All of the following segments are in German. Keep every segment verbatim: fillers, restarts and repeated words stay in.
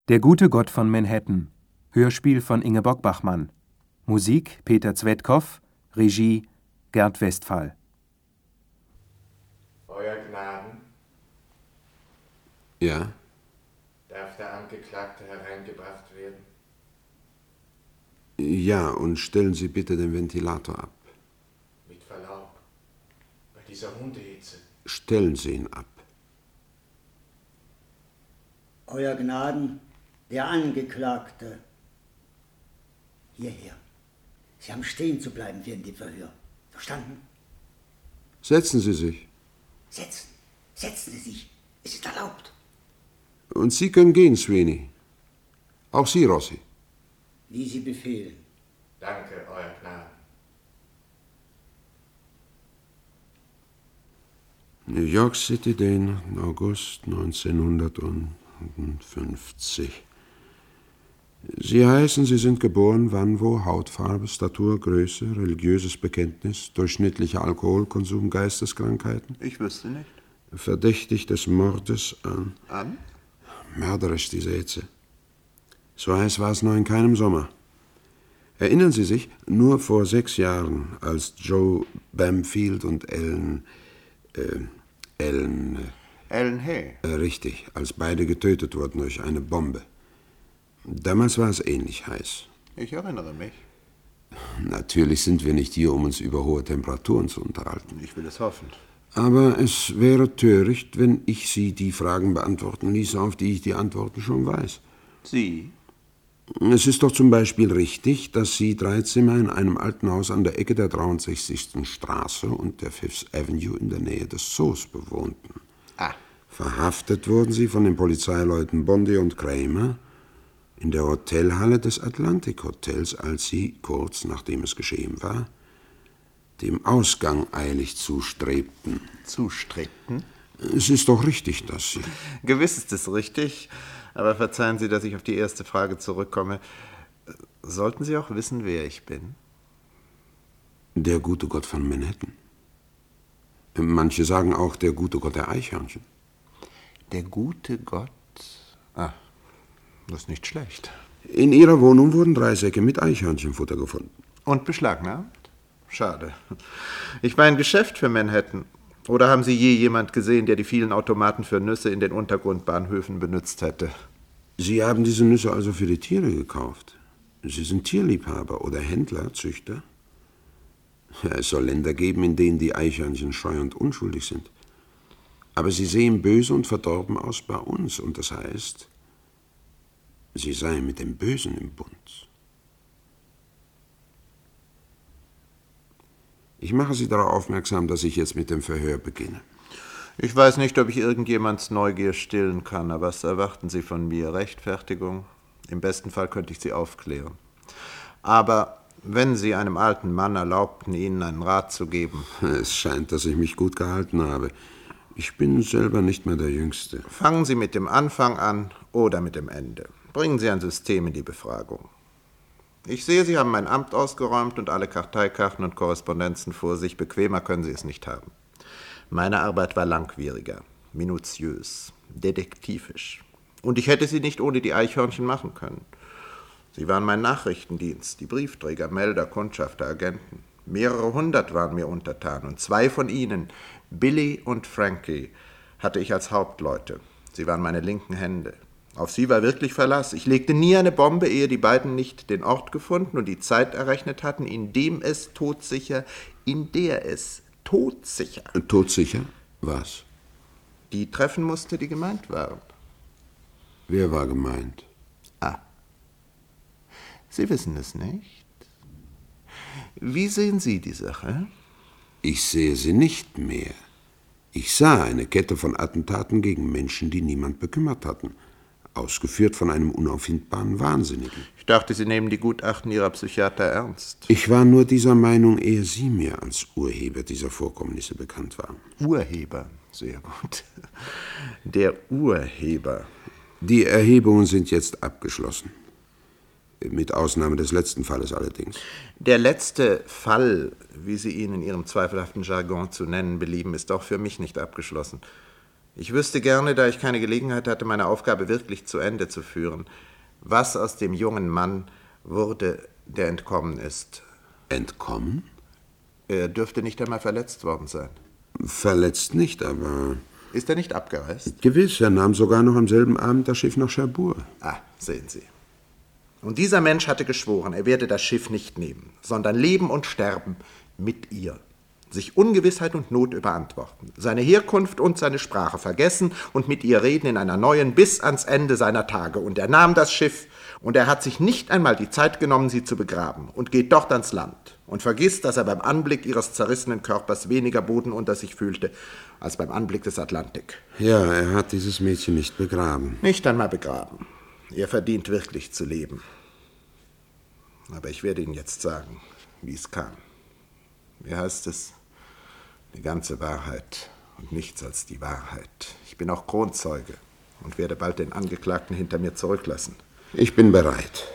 Der gute Gott von Manhattan. Hörspiel von Ingeborg Bachmann. Musik Peter Zvedkow. Regie Gerd Westphal. Euer Gnaden, Ja? darf der Angeklagte hereingebracht werden? Ja, und stellen Sie bitte den Ventilator ab. Mit Verlaub, bei dieser Hundehitze. Stellen Sie ihn ab. Euer Gnaden, der Angeklagte. Hierher. Sie haben stehen zu bleiben während dem Verhör. Verstanden? Setzen Sie sich. Setzen. Setzen Sie sich. Es ist erlaubt. Und Sie können gehen, Sweeney. Auch Sie, Rossi. Wie Sie befehlen. Danke, Euer Gnaden. New York City, den August neunzehnhundertfünfzig. Sie heißen, Sie sind geboren, wann, wo, Hautfarbe, Statur, Größe, religiöses Bekenntnis, durchschnittlicher Alkoholkonsum, Geisteskrankheiten? Ich wüsste nicht. Verdächtig des Mordes an... An? Mörderisch, diese Hitze. So heiß war es noch in keinem Sommer. Erinnern Sie sich, nur vor sechs Jahren, als Joe Bamfield und Ellen... Äh, Ellen... Äh, Ellen Hay. Äh, richtig, als beide getötet wurden durch eine Bombe. Damals war es ähnlich heiß. Ich erinnere mich. Natürlich sind wir nicht hier, um uns über hohe Temperaturen zu unterhalten. Ich will es hoffen. Aber es wäre töricht, wenn ich Sie die Fragen beantworten ließe, auf die ich die Antworten schon weiß. Sie? Es ist doch zum Beispiel richtig, dass Sie drei Zimmer in einem alten Haus an der Ecke der dreiundsechzigsten Straße und der Fifth Avenue in der Nähe des Zoos bewohnten. Ah. Verhaftet wurden Sie von den Polizeileuten Bondi und Kramer in der Hotelhalle des Atlantic Hotels, als Sie, kurz nachdem es geschehen war, dem Ausgang eilig zustrebten. Zustrebten? Es ist doch richtig, dass Sie... Gewiss ist es richtig, aber verzeihen Sie, dass ich auf die erste Frage zurückkomme. Sollten Sie auch wissen, wer ich bin? Der gute Gott von Manhattan. Manche sagen auch der gute Gott der Eichhörnchen. Der gute Gott? Ah, das ist nicht schlecht. In Ihrer Wohnung wurden drei Säcke mit Eichhörnchenfutter gefunden. Und beschlagnahmt? Schade. Ich war ein Geschäft für Manhattan. Oder haben Sie je jemand gesehen, der die vielen Automaten für Nüsse in den Untergrundbahnhöfen benutzt hätte? Sie haben diese Nüsse also für die Tiere gekauft? Sie sind Tierliebhaber oder Händler, Züchter? Ja, es soll Länder geben, in denen die Eichhörnchen scheu und unschuldig sind. Aber sie sehen böse und verdorben aus bei uns. Und das heißt, sie seien mit dem Bösen im Bund. Ich mache Sie darauf aufmerksam, dass ich jetzt mit dem Verhör beginne. Ich weiß nicht, ob ich irgendjemands Neugier stillen kann, aber was erwarten Sie von mir? Rechtfertigung? Im besten Fall könnte ich Sie aufklären. Aber wenn Sie einem alten Mann erlaubten, Ihnen einen Rat zu geben... Es scheint, dass ich mich gut gehalten habe. Ich bin selber nicht mehr der Jüngste. Fangen Sie mit dem Anfang an oder mit dem Ende. Bringen Sie ein System in die Befragung. Ich sehe, Sie haben mein Amt ausgeräumt und alle Karteikarten und Korrespondenzen vor sich. Bequemer können Sie es nicht haben. Meine Arbeit war langwieriger, minutiös, detektivisch. Und ich hätte sie nicht ohne die Eichhörnchen machen können. Sie waren mein Nachrichtendienst, die Briefträger, Melder, Kundschafter, Agenten. Mehrere hundert waren mir untertan und zwei von ihnen, Billy und Frankie, hatte ich als Hauptleute. Sie waren meine linken Hände. Auf sie war wirklich Verlass. Ich legte nie eine Bombe, ehe die beiden nicht den Ort gefunden und die Zeit errechnet hatten, in dem es todsicher, in der es todsicher... Todsicher? Was? Die treffen musste, die gemeint waren. Wer war gemeint? Ah. Sie wissen es nicht? Wie sehen Sie die Sache? Ich sehe sie nicht mehr. Ich sah eine Kette von Attentaten gegen Menschen, die niemand bekümmert hatten. Ausgeführt von einem unauffindbaren Wahnsinnigen. Ich dachte, Sie nehmen die Gutachten Ihrer Psychiater ernst. Ich war nur dieser Meinung, ehe Sie mir als Urheber dieser Vorkommnisse bekannt waren. Urheber? Sehr gut. Der Urheber. Die Erhebungen sind jetzt abgeschlossen. Mit Ausnahme des letzten Falles allerdings. Der letzte Fall, wie Sie ihn in Ihrem zweifelhaften Jargon zu nennen belieben, ist auch für mich nicht abgeschlossen. Ich wüsste gerne, da ich keine Gelegenheit hatte, meine Aufgabe wirklich zu Ende zu führen, was aus dem jungen Mann wurde, der entkommen ist. Entkommen? Er dürfte nicht einmal verletzt worden sein. Verletzt nicht, aber... Ist er nicht abgereist? Gewiss, er nahm sogar noch am selben Abend das Schiff nach Cherbourg. Ah, sehen Sie. Und dieser Mensch hatte geschworen, er werde das Schiff nicht nehmen, sondern leben und sterben mit ihr. Sich Ungewissheit und Not überantworten, seine Herkunft und seine Sprache vergessen und mit ihr reden in einer neuen bis ans Ende seiner Tage. Und er nahm das Schiff und er hat sich nicht einmal die Zeit genommen, sie zu begraben und geht dort ans Land und vergisst, dass er beim Anblick ihres zerrissenen Körpers weniger Boden unter sich fühlte, als beim Anblick des Atlantik. Ja, er hat dieses Mädchen nicht begraben. Nicht einmal begraben. Er verdient wirklich zu leben. Aber ich werde Ihnen jetzt sagen, wie es kam. Wie heißt es? Die ganze Wahrheit und nichts als die Wahrheit. Ich bin auch Kronzeuge und werde bald den Angeklagten hinter mir zurücklassen. Ich bin bereit.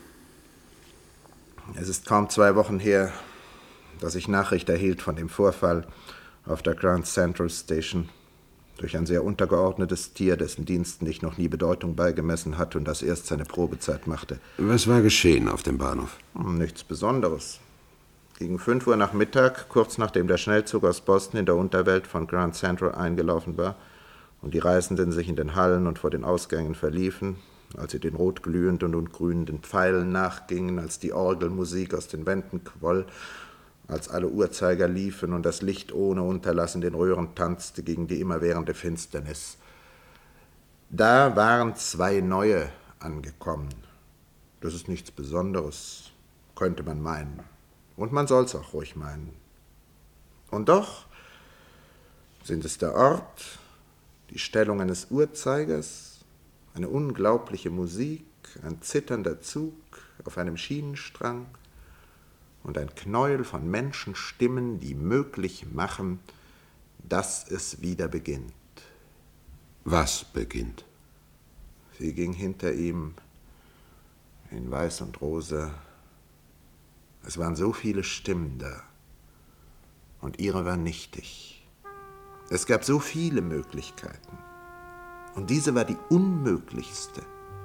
Es ist kaum zwei Wochen her, dass ich Nachricht erhielt von dem Vorfall auf der Grand Central Station durch ein sehr untergeordnetes Tier, dessen Diensten ich noch nie Bedeutung beigemessen hatte und das erst seine Probezeit machte. Was war geschehen auf dem Bahnhof? Nichts Besonderes. Gegen fünf Uhr nach Mittag, kurz nachdem der Schnellzug aus Boston in der Unterwelt von Grand Central eingelaufen war und die Reisenden sich in den Hallen und vor den Ausgängen verliefen, als sie den rotglühenden und grünenden Pfeilen nachgingen, als die Orgelmusik aus den Wänden quoll, als alle Uhrzeiger liefen und das Licht ohne Unterlass in den Röhren tanzte gegen die immerwährende Finsternis. Da waren zwei neue angekommen. Das ist nichts Besonderes, könnte man meinen. Und man soll's auch ruhig meinen. Und doch sind es der Ort, die Stellung eines Uhrzeigers, eine unglaubliche Musik, ein zitternder Zug auf einem Schienenstrang und ein Knäuel von Menschenstimmen, die möglich machen, dass es wieder beginnt. Was beginnt? Sie ging hinter ihm in Weiß und Rosa. Es waren so viele Stimmen da und ihre war nichtig. Es gab so viele Möglichkeiten und diese war die unmöglichste.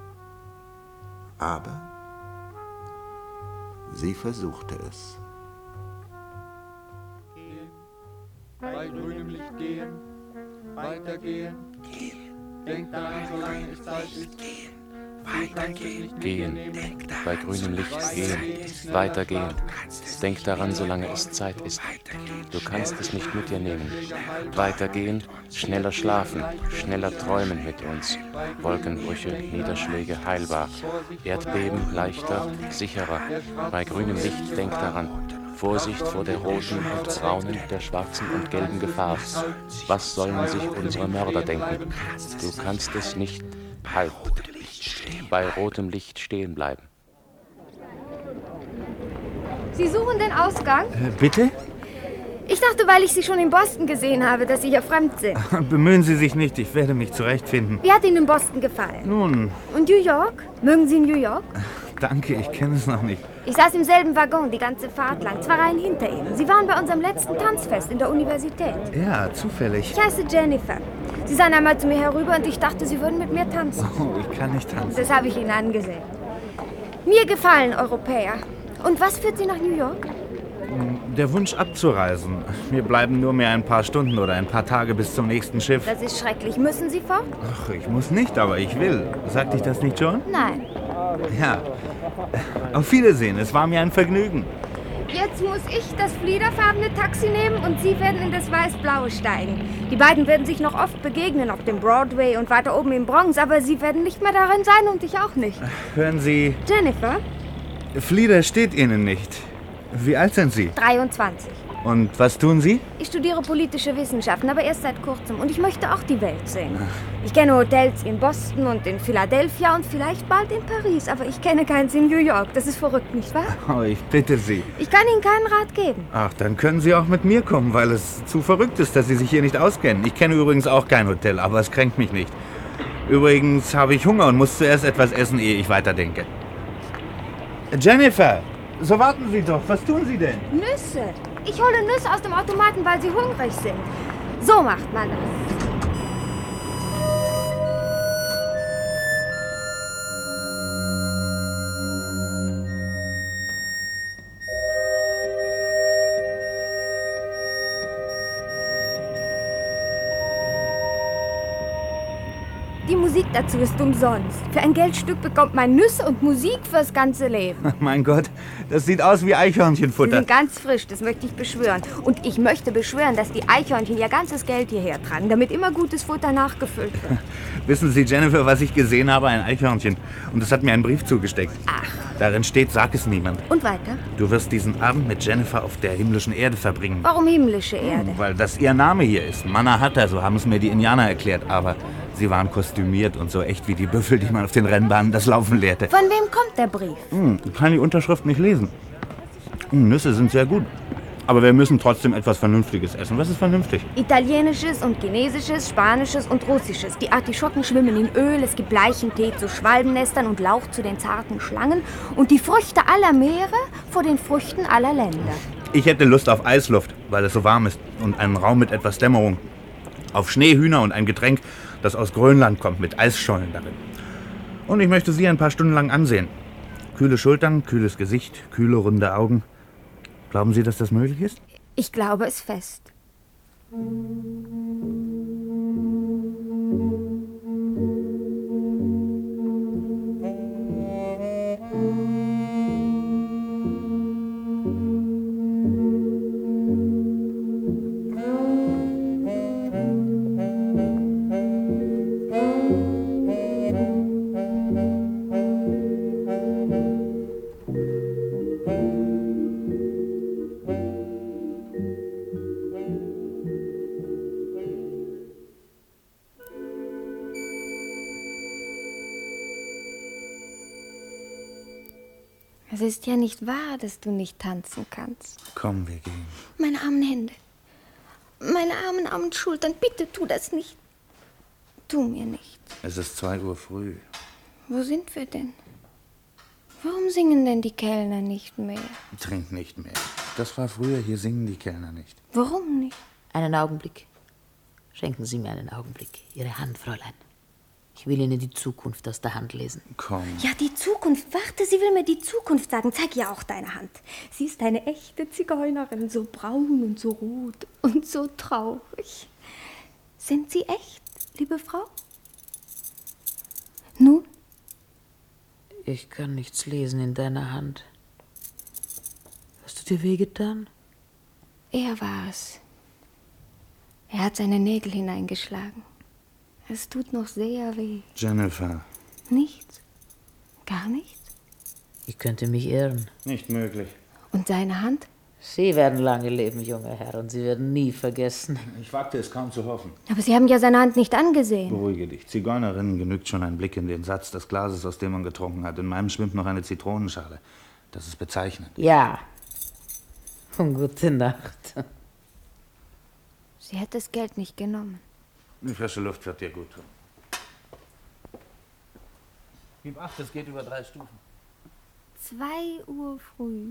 Aber sie versuchte es. Gehen, bei grünem Licht gehen, weitergehen, gehen. Denk daran, solange es Zeit ist. Gehen, weitergehen, gehen, bei grünem Licht gehen, weitergehen. Denk daran, solange es Zeit ist. Du kannst es nicht mit dir nehmen. Weitergehen, schneller schlafen, schneller träumen mit uns. Wolkenbrüche, Niederschläge heilbar. Erdbeben leichter, sicherer. Bei grünem Licht denk daran. Vorsicht vor der roten und braunen, der schwarzen und gelben Gefahr. Was sollen sich unsere Mörder denken? Du kannst es nicht. Halt. Bei rotem Licht stehen bleiben. Sie suchen den Ausgang? Äh, bitte? Ich dachte, weil ich Sie schon in Boston gesehen habe, dass Sie hier fremd sind. Bemühen Sie sich nicht, ich werde mich zurechtfinden. Wie hat Ihnen in Boston gefallen? Nun... Und New York? Mögen Sie New York? Danke, ich kenne es noch nicht. Ich saß im selben Waggon die ganze Fahrt lang, zwei Reihen hinter Ihnen. Sie waren bei unserem letzten Tanzfest in der Universität. Ja, zufällig. Ich heiße Jennifer. Sie sahen einmal zu mir herüber und ich dachte, Sie würden mit mir tanzen. Oh, ich kann nicht tanzen. Das habe ich Ihnen angesehen. Mir gefallen Europäer. Und was führt Sie nach New York? Der Wunsch abzureisen. Mir bleiben nur mehr ein paar Stunden oder ein paar Tage bis zum nächsten Schiff. Das ist schrecklich. Müssen Sie fort? Ach, ich muss nicht, aber ich will. Sagte ich das nicht schon? Nein. Ja. Auf Wiedersehen, es war mir ein Vergnügen. Jetzt muss ich das fliederfarbene Taxi nehmen und Sie werden in das weiß-blaue steigen. Die beiden werden sich noch oft begegnen auf dem Broadway und weiter oben im Bronx, aber Sie werden nicht mehr darin sein und ich auch nicht. Hören Sie... Jennifer? Flieder steht Ihnen nicht. Wie alt sind Sie? dreiundzwanzig. Und was tun Sie? Ich studiere politische Wissenschaften, aber erst seit kurzem. Und ich möchte auch die Welt sehen. Ich kenne Hotels in Boston und in Philadelphia und vielleicht bald in Paris. Aber ich kenne keins in New York. Das ist verrückt, nicht wahr? Oh, ich bitte Sie. Ich kann Ihnen keinen Rat geben. Ach, dann können Sie auch mit mir kommen, weil es zu verrückt ist, dass Sie sich hier nicht auskennen. Ich kenne übrigens auch kein Hotel, aber es kränkt mich nicht. Übrigens habe ich Hunger und muss zuerst etwas essen, ehe ich weiterdenke. Jennifer, so warten Sie doch. Was tun Sie denn? Nüsse. Ich hole Nüsse aus dem Automaten, weil Sie hungrig sind. So macht man das. Musik dazu ist umsonst. Für ein Geldstück bekommt man Nüsse und Musik fürs ganze Leben. Mein Gott, das sieht aus wie Eichhörnchenfutter. Sie sind ganz frisch, das möchte ich beschwören. Und ich möchte beschwören, dass die Eichhörnchen ihr ganzes Geld hierher tragen, damit immer gutes Futter nachgefüllt wird. Wissen Sie, Jennifer, was ich gesehen habe? Ein Eichhörnchen. Und es hat mir einen Brief zugesteckt. Ach. Darin steht, sag es niemand. Und weiter? Du wirst diesen Abend mit Jennifer auf der himmlischen Erde verbringen. Warum himmlische Erde? Weil das ihr Name hier ist. Mannahatta, so haben es mir die Indianer erklärt. Aber sie waren kostümiert und so echt wie die Büffel, die man auf den Rennbahnen das Laufen lehrte. Von wem kommt der Brief? Hm, ich kann die Unterschrift nicht lesen. Hm, Nüsse sind sehr gut. Aber wir müssen trotzdem etwas Vernünftiges essen. Was ist vernünftig? Italienisches und Chinesisches, Spanisches und Russisches. Die Artischocken schwimmen in Öl, es gibt Leichentee zu Schwalbennestern und Lauch zu den zarten Schlangen. Und die Früchte aller Meere vor den Früchten aller Länder. Ich hätte Lust auf Eisluft, weil es so warm ist. Und einen Raum mit etwas Dämmerung. Auf Schneehühner und ein Getränk, das aus Grönland kommt, mit Eisschollen darin. Und ich möchte Sie ein paar Stunden lang ansehen. Kühle Schultern, kühles Gesicht, kühle, runde Augen. Glauben Sie, dass das möglich ist? Ich glaube es fest. Es ist ja nicht wahr, dass du nicht tanzen kannst. Komm, wir gehen. Meine armen Hände. Meine armen, armen Schultern. Bitte tu das nicht. Tu mir nicht. Es ist zwei Uhr früh. Wo sind wir denn? Warum singen denn die Kellner nicht mehr? Trink nicht mehr. Das war früher, hier singen die Kellner nicht. Warum nicht? Einen Augenblick. Schenken Sie mir einen Augenblick. Ihre Hand, Fräulein. Ich will Ihnen die Zukunft aus der Hand lesen. Komm. Ja, die Zukunft. Warte, sie will mir die Zukunft sagen. Zeig ihr auch deine Hand. Sie ist eine echte Zigeunerin, so braun und so rot und so traurig. Sind Sie echt, liebe Frau? Nun? Ich kann nichts lesen in deiner Hand. Hast du dir wehgetan? Er war es. Er hat seine Nägel hineingeschlagen. Es tut noch sehr weh. Jennifer. Nichts? Gar nichts? Ich könnte mich irren. Nicht möglich. Und seine Hand? Sie werden lange leben, junger Herr, und Sie werden nie vergessen. Ich wagte es kaum zu hoffen. Aber Sie haben ja seine Hand nicht angesehen. Beruhige dich. Zigeunerinnen genügt schon ein Blick in den Satz des Glases, aus dem man getrunken hat. In meinem schwimmt noch eine Zitronenschale. Das ist bezeichnend. Ja. Und gute Nacht. Sie hat das Geld nicht genommen. Die frische Luft wird dir gut tun. Gib acht, es geht über drei Stufen. Zwei Uhr früh.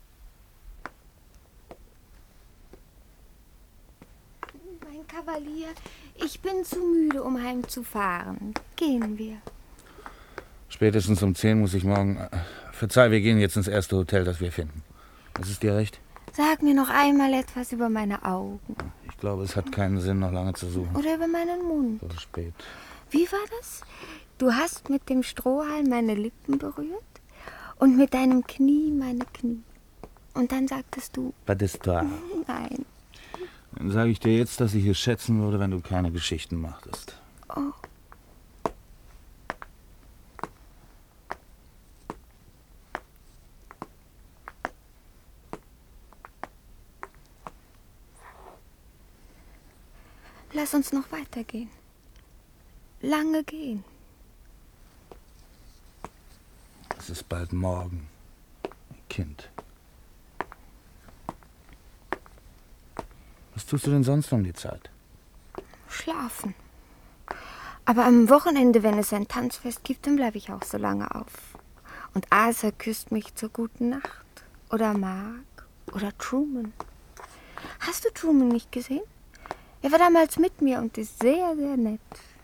Mein Kavalier, ich bin zu müde, um heimzufahren. Gehen wir. Spätestens um zehn muss ich morgen... Verzeih, wir gehen jetzt ins erste Hotel, das wir finden. Ist es dir recht? Sag mir noch einmal etwas über meine Augen. Ich glaube, es hat keinen Sinn, noch lange zu suchen. Oder über meinen Mund. So spät. Wie war das? Du hast mit dem Strohhalm meine Lippen berührt und mit deinem Knie meine Knie. Und dann sagtest du... Pas d'histoire. Nein. Dann sage ich dir jetzt, dass ich es schätzen würde, wenn du keine Geschichten machtest. Oh. Lass uns noch weitergehen. Lange gehen. Es ist bald morgen, Kind. Was tust du denn sonst um die Zeit? Schlafen. Aber am Wochenende, wenn es ein Tanzfest gibt, dann bleibe ich auch so lange auf. Und Asa küsst mich zur guten Nacht. Oder Mark. Oder Truman. Hast du Truman nicht gesehen? Er war damals mit mir und ist sehr, sehr nett.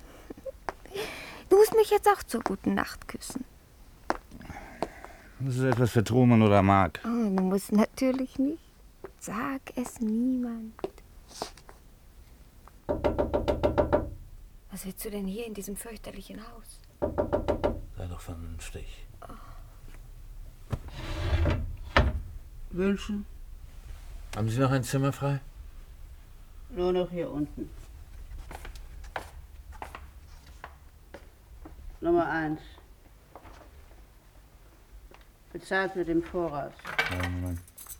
Du musst mich jetzt auch zur guten Nacht küssen. Das ist etwas für Truman oder Mark. Oh, du musst natürlich nicht. Sag es niemand. Was Was willst du denn hier in diesem fürchterlichen Haus? Sei doch vernünftig. Wünschen? Haben Sie noch ein Zimmer frei? Nur noch hier unten. Nummer eins. Bezahlt mit dem Voraus. Ja, Moment.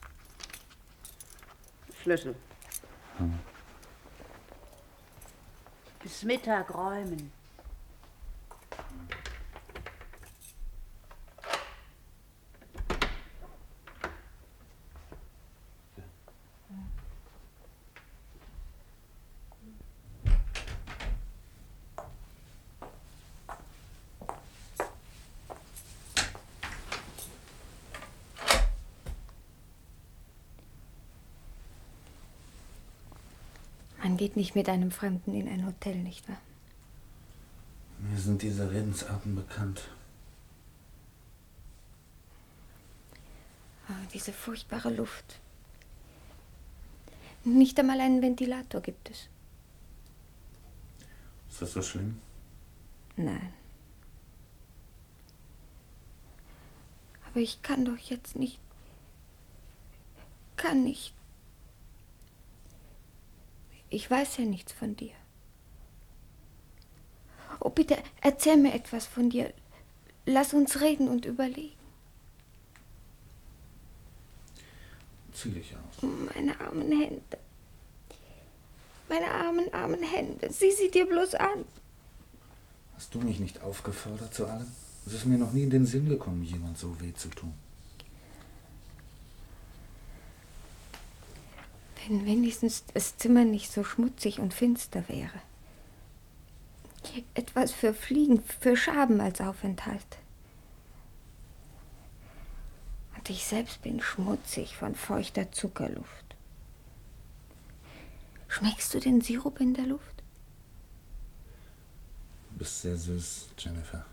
Schlüssel. Hm. Bis Mittag räumen. Man geht nicht mit einem Fremden in ein Hotel, nicht wahr? Mir sind diese Redensarten bekannt. Oh, diese furchtbare Luft. Nicht einmal einen Ventilator gibt es. Ist das so schlimm? Nein. Aber ich kann doch jetzt nicht... Kann nicht. Ich weiß ja nichts von dir. Oh, bitte, erzähl mir etwas von dir. Lass uns reden und überlegen. Zieh dich aus. Meine armen Hände. Meine armen, armen Hände. Sieh sie dir bloß an. Hast du mich nicht aufgefordert zu allem? Es ist mir noch nie in den Sinn gekommen, jemand so weh zu tun. Wenn wenigstens das Zimmer nicht so schmutzig und finster wäre. Etwas für Fliegen, für Schaben als Aufenthalt. Und ich selbst bin schmutzig von feuchter Zuckerluft. Schmeckst du den Sirup in der Luft? Du bist sehr süß, Jennifer.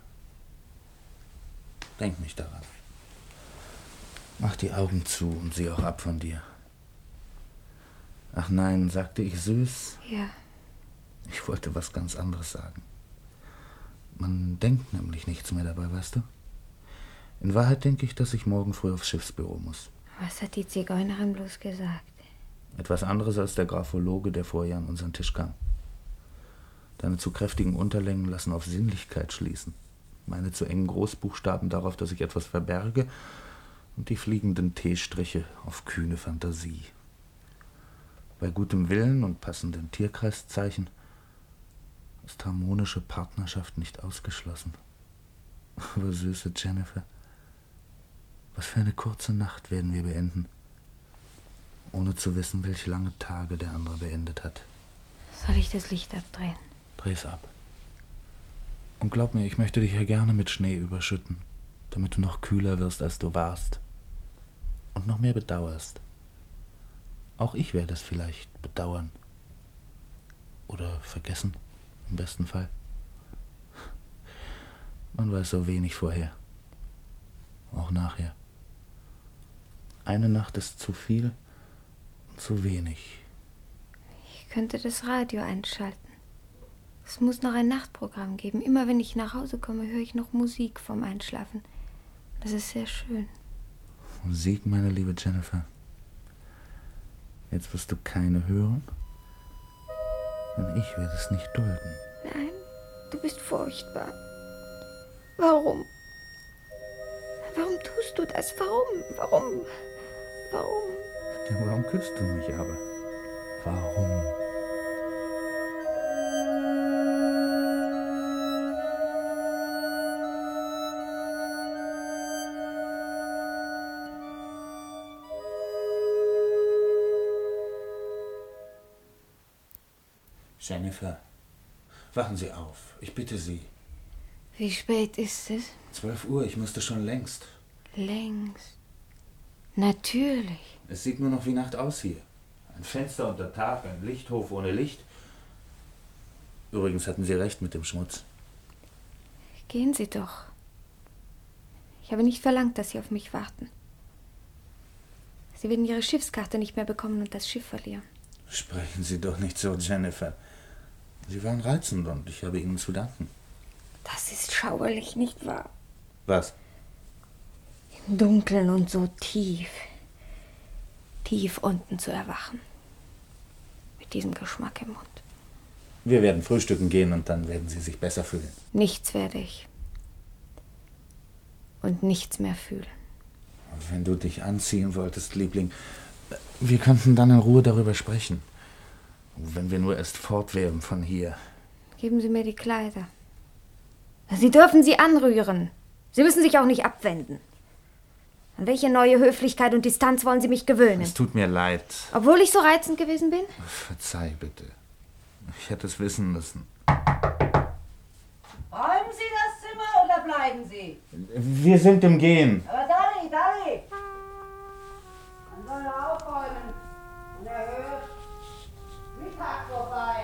Denk nicht daran. Mach die Augen zu und sieh auch ab von dir. Ach nein, sagte ich süß? Ja. Ich wollte was ganz anderes sagen. Man denkt nämlich nichts mehr dabei, weißt du? In Wahrheit denke ich, dass ich morgen früh aufs Schiffsbüro muss. Was hat die Zigeunerin bloß gesagt? Etwas anderes als der Graphologe, der vorher an unseren Tisch kam. Deine zu kräftigen Unterlängen lassen auf Sinnlichkeit schließen. Meine zu engen Großbuchstaben darauf, dass ich etwas verberge. Und die fliegenden T-Striche auf kühne Fantasie. Bei gutem Willen und passenden Tierkreiszeichen ist harmonische Partnerschaft nicht ausgeschlossen. Aber süße Jennifer, was für eine kurze Nacht werden wir beenden, ohne zu wissen, welche lange Tage der andere beendet hat. Soll ich das Licht abdrehen? Dreh's ab. Und glaub mir, ich möchte dich ja gerne mit Schnee überschütten, damit du noch kühler wirst, als du warst. Und noch mehr bedauerst. Auch ich werde es vielleicht bedauern. Oder vergessen, im besten Fall. Man weiß so wenig vorher. Auch nachher. Eine Nacht ist zu viel und zu wenig. Ich könnte das Radio einschalten. Es muss noch ein Nachtprogramm geben. Immer wenn ich nach Hause komme, höre ich noch Musik vorm Einschlafen. Das ist sehr schön. Musik, meine liebe Jennifer. Jetzt wirst du keine hören, denn ich werde es nicht dulden. Nein, du bist furchtbar. Warum? Warum tust du das? Warum? Warum? Warum? Ja, warum küsst du mich aber? Warum? Jennifer, wachen Sie auf. Ich bitte Sie. Wie spät ist es? Zwölf Uhr, ich müsste schon längst. Längst. Natürlich. Es sieht nur noch wie Nacht aus hier. Ein Fenster unter Tag, ein Lichthof ohne Licht. Übrigens hatten Sie recht mit dem Schmutz. Gehen Sie doch. Ich habe nicht verlangt, dass Sie auf mich warten. Sie werden Ihre Schiffskarte nicht mehr bekommen und das Schiff verlieren. Sprechen Sie doch nicht so, Jennifer. Sie waren reizend und ich habe Ihnen zu danken. Das ist schauerlich, nicht wahr? Was? Im Dunkeln und so tief, tief unten zu erwachen. Mit diesem Geschmack im Mund. Wir werden frühstücken gehen und dann werden Sie sich besser fühlen. Nichts werde ich. Und nichts mehr fühlen. Wenn du dich anziehen wolltest, Liebling, wir könnten dann in Ruhe darüber sprechen. Wenn wir nur erst fort wären von hier. Geben Sie mir die Kleider. Sie dürfen sie anrühren. Sie müssen sich auch nicht abwenden. An welche neue Höflichkeit und Distanz wollen Sie mich gewöhnen? Es tut mir leid. Obwohl ich so reizend gewesen bin? Verzeih bitte. Ich hätte es wissen müssen. Räumen Sie das Zimmer oder bleiben Sie? Wir sind im Gehen. Aber Dolly, Dolly! Man soll ja aufräumen. Unerhört. Mittag vorbei.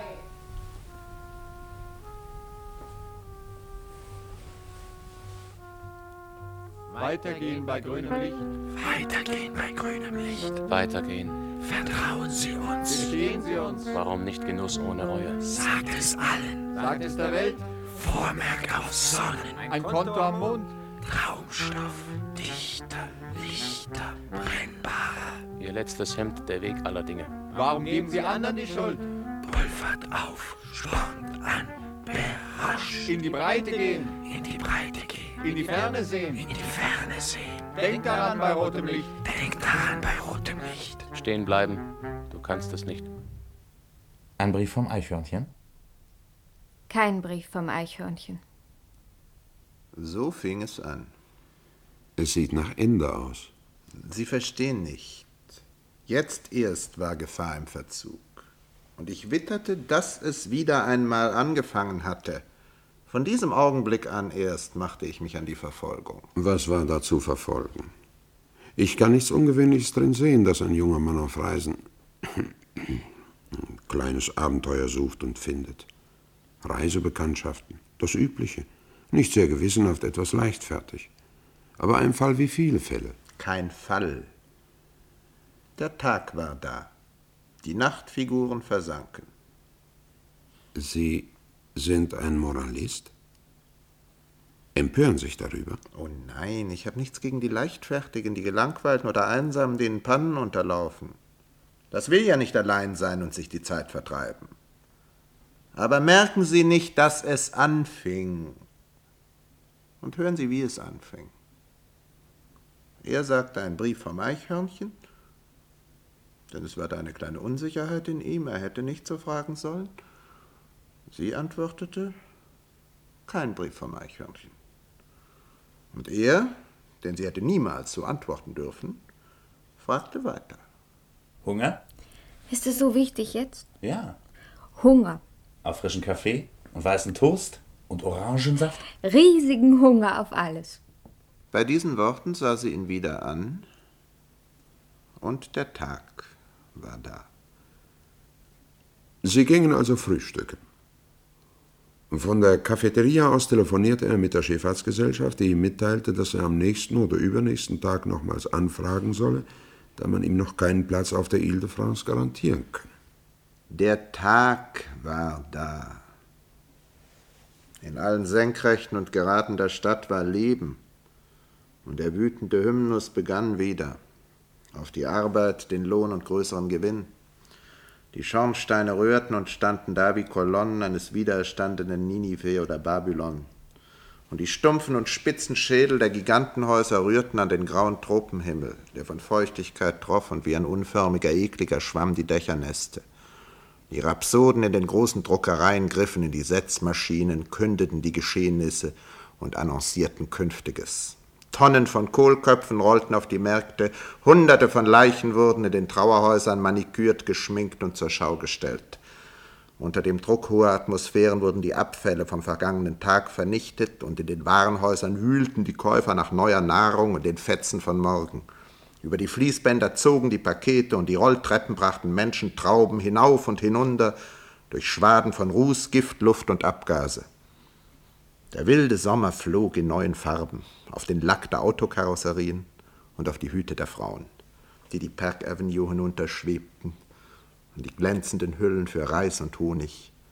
Weitergehen bei grünem Licht. Weitergehen bei grünem Licht. Weitergehen. Vertrauen Sie uns. Gestehen Sie uns. Warum nicht Genuss ohne Reue? Sagt es allen. Sagt es der Welt. Vormerk auf Sonnen. Ein Konto am Mond. Traumstoff, Dichter, Lichter, brennbarer. Ihr letztes Hemd, der Weg aller Dinge. Warum geben Sie anderen die Schuld? Pulvert auf, spornt an, berascht. In die Breite gehen. In die Breite gehen. In die Ferne sehen. In die Ferne sehen. Denkt daran bei rotem Licht. Denkt daran bei rotem Licht. Stehen bleiben. Du kannst es nicht. Ein Brief vom Eichhörnchen? Kein Brief vom Eichhörnchen. So fing es an. Es sieht nach Ende aus. Sie verstehen nicht. Jetzt erst war Gefahr im Verzug. Und ich witterte, dass es wieder einmal angefangen hatte. Von diesem Augenblick an erst machte ich mich an die Verfolgung. Was war da zu verfolgen? Ich kann nichts Ungewöhnliches drin sehen, dass ein junger Mann auf Reisen ein kleines Abenteuer sucht und findet. Reisebekanntschaften, das Übliche. Nicht sehr gewissenhaft, etwas leichtfertig. Aber ein Fall wie viele Fälle. Kein Fall. Der Tag war da. Die Nachtfiguren versanken. Sie sind ein Moralist? Empören sich darüber? Oh nein, ich habe nichts gegen die Leichtfertigen, die Gelangweilten oder Einsamen, denen Pannen unterlaufen. Das will ja nicht allein sein und sich die Zeit vertreiben. Aber merken Sie nicht, dass es anfing. Und hören Sie, wie es anfing. Er sagte ein Brief vom Eichhörnchen, denn es war da eine kleine Unsicherheit in ihm, er hätte nicht so fragen sollen. Sie antwortete, kein Brief vom Eichhörnchen. Und er, denn sie hätte niemals so antworten dürfen, fragte weiter. Hunger? Ist es so wichtig jetzt? Ja. Hunger. Auf frischen Kaffee und weißen Toast und Orangensaft? Riesigen Hunger auf alles. Bei diesen Worten sah sie ihn wieder an und der Tag war da. Sie gingen also frühstücken. Von der Cafeteria aus telefonierte er mit der Schifffahrtsgesellschaft, die ihm mitteilte, dass er am nächsten oder übernächsten Tag nochmals anfragen solle, da man ihm noch keinen Platz auf der Ile de France garantieren könne. Der Tag war da. In allen Senkrechten und Geraden der Stadt war Leben, und der wütende Hymnus begann wieder. Auf die Arbeit, den Lohn und größeren Gewinn. Die Schornsteine rührten und standen da wie Kolonnen eines wiedererstandenen Ninive oder Babylon. Und die stumpfen und spitzen Schädel der Gigantenhäuser rührten an den grauen Tropenhimmel, der von Feuchtigkeit troff und wie ein unförmiger, ekliger Schwamm die Dächer nässte. Die Rhapsoden in den großen Druckereien griffen in die Setzmaschinen, kündeten die Geschehnisse und annoncierten Künftiges. Tonnen von Kohlköpfen rollten auf die Märkte, Hunderte von Leichen wurden in den Trauerhäusern manikürt, geschminkt und zur Schau gestellt. Unter dem Druck hoher Atmosphären wurden die Abfälle vom vergangenen Tag vernichtet und in den Warenhäusern wühlten die Käufer nach neuer Nahrung und den Fetzen von morgen. Über die Fließbänder zogen die Pakete und die Rolltreppen brachten Menschen Trauben hinauf und hinunter durch Schwaden von Ruß, Gift, Luft und Abgase. Der wilde Sommer flog in neuen Farben auf den Lack der Autokarosserien und auf die Hüte der Frauen, die die Park Avenue hinunterschwebten und die glänzenden Hüllen für Reis und Honig,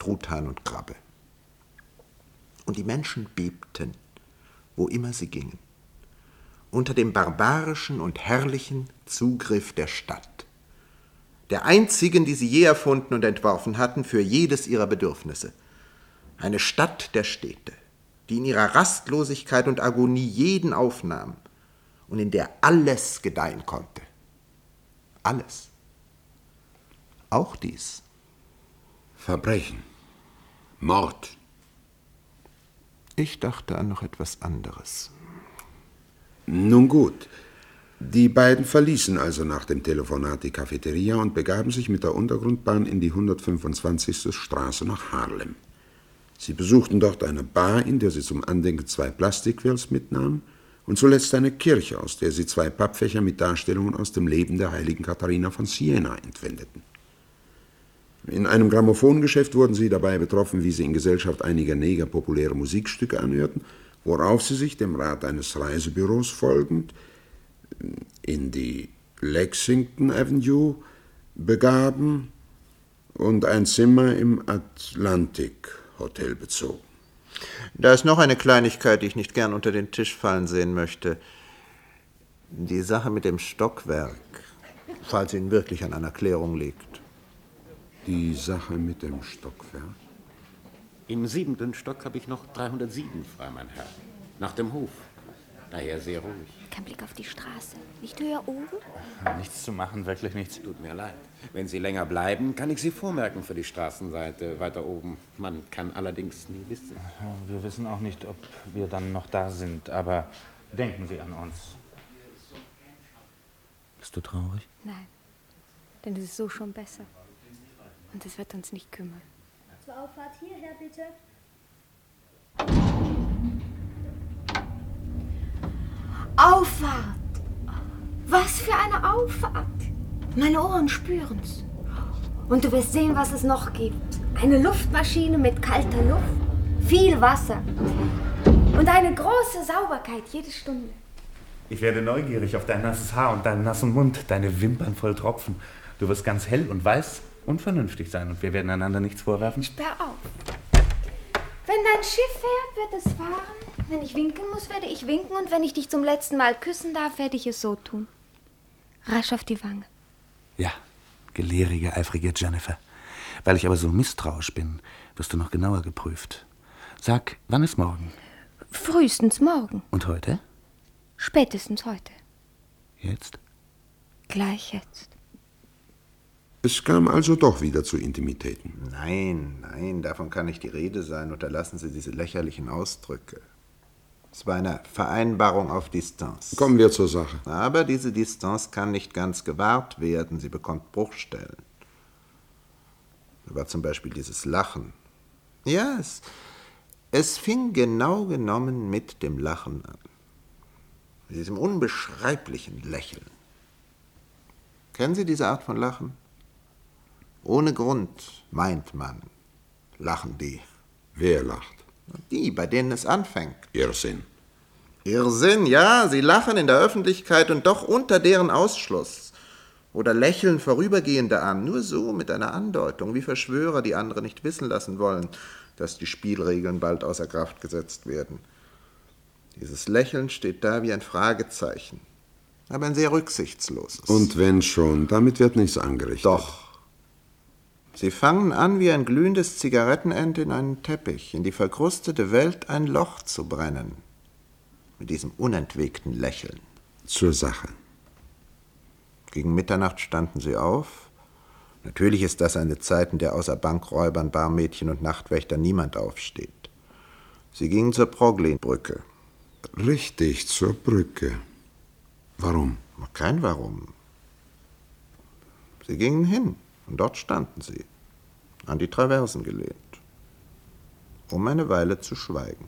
Truthahn und Krabbe. Und die Menschen bebten, wo immer sie gingen, unter dem barbarischen und herrlichen Zugriff der Stadt, der einzigen, die sie je erfunden und entworfen hatten für jedes ihrer Bedürfnisse. Eine Stadt der Städte, die in ihrer Rastlosigkeit und Agonie jeden aufnahm und in der alles gedeihen konnte. Alles. Auch dies. Verbrechen. Mord. Ich dachte an noch etwas anderes. Nun gut. Die beiden verließen also nach dem Telefonat die Cafeteria und begaben sich mit der Untergrundbahn in die hundertfünfundzwanzigste Straße nach Harlem. Sie besuchten dort eine Bar, in der sie zum Andenken zwei Plastikquills mitnahmen und zuletzt eine Kirche, aus der sie zwei Pappfächer mit Darstellungen aus dem Leben der heiligen Katharina von Siena entwendeten. In einem Grammophongeschäft wurden sie dabei betroffen, wie sie in Gesellschaft einiger Neger populäre Musikstücke anhörten, worauf sie sich dem Rat eines Reisebüros folgend in die Lexington Avenue begaben und ein Zimmer im Atlantic Hotel bezogen. Da ist noch eine Kleinigkeit, die ich nicht gern unter den Tisch fallen sehen möchte. Die Sache mit dem Stockwerk, falls Ihnen wirklich an einer Klärung liegt. Die Sache mit dem Stockwerk? Im siebenten Stock habe ich noch dreihundertsieben frei, mein Herr. Nach dem Hof. Daher sehr ruhig. Kein Blick auf die Straße. Nicht höher oben? Nichts zu machen, wirklich nichts. Tut mir leid. Wenn Sie länger bleiben, kann ich Sie vormerken für die Straßenseite weiter oben. Man kann allerdings nie wissen. Wir wissen auch nicht, ob wir dann noch da sind, aber denken Sie an uns. Bist du traurig? Nein, denn es ist so schon besser. Und es wird uns nicht kümmern. Zur Auffahrt hierher, bitte. Auffahrt! Was für eine Auffahrt! Meine Ohren spüren's. Und du wirst sehen, was es noch gibt. Eine Luftmaschine mit kalter Luft, viel Wasser und eine große Sauberkeit jede Stunde. Ich werde neugierig auf dein nasses Haar und deinen nassen Mund, deine Wimpern voll Tropfen. Du wirst ganz hell und weiß und vernünftig sein und wir werden einander nichts vorwerfen. Sperr auf. Wenn dein Schiff fährt, wird es fahren. Wenn ich winken muss, werde ich winken. Und wenn ich dich zum letzten Mal küssen darf, werde ich es so tun. Rasch auf die Wange. Ja, gelehrige, eifrige Jennifer. Weil ich aber so misstrauisch bin, wirst du noch genauer geprüft. Sag, wann ist morgen? Frühestens morgen. Und heute? Spätestens heute. Jetzt? Gleich jetzt. Es kam also doch wieder zu Intimitäten. Nein, nein, davon kann nicht die Rede sein. Unterlassen Sie diese lächerlichen Ausdrücke. Es war eine Vereinbarung auf Distanz. Kommen wir zur Sache. Aber diese Distanz kann nicht ganz gewahrt werden. Sie bekommt Bruchstellen. Da war zum Beispiel dieses Lachen. Ja, es, es fing genau genommen mit dem Lachen an. Mit diesem unbeschreiblichen Lächeln. Kennen Sie diese Art von Lachen? Ohne Grund, meint man, lachen die. Wer lacht? Die, bei denen es anfängt. Irrsinn. Irrsinn, ja, sie lachen in der Öffentlichkeit und doch unter deren Ausschluss. Oder lächeln Vorübergehende an, nur so mit einer Andeutung, wie Verschwörer, die andere nicht wissen lassen wollen, dass die Spielregeln bald außer Kraft gesetzt werden. Dieses Lächeln steht da wie ein Fragezeichen, aber ein sehr rücksichtsloses. Und wenn schon, damit wird nichts angerichtet. Doch. Sie fangen an, wie ein glühendes Zigarettenende in einen Teppich, in die verkrustete Welt ein Loch zu brennen. Mit diesem unentwegten Lächeln. Zur Sache. Gegen Mitternacht standen sie auf. Natürlich ist das eine Zeit, in der außer Bankräubern, Barmädchen und Nachtwächtern niemand aufsteht. Sie gingen zur Proglin-Brücke. Richtig, zur Brücke. Warum? Kein Warum. Sie gingen hin. Und dort standen sie, an die Traversen gelehnt, um eine Weile zu schweigen.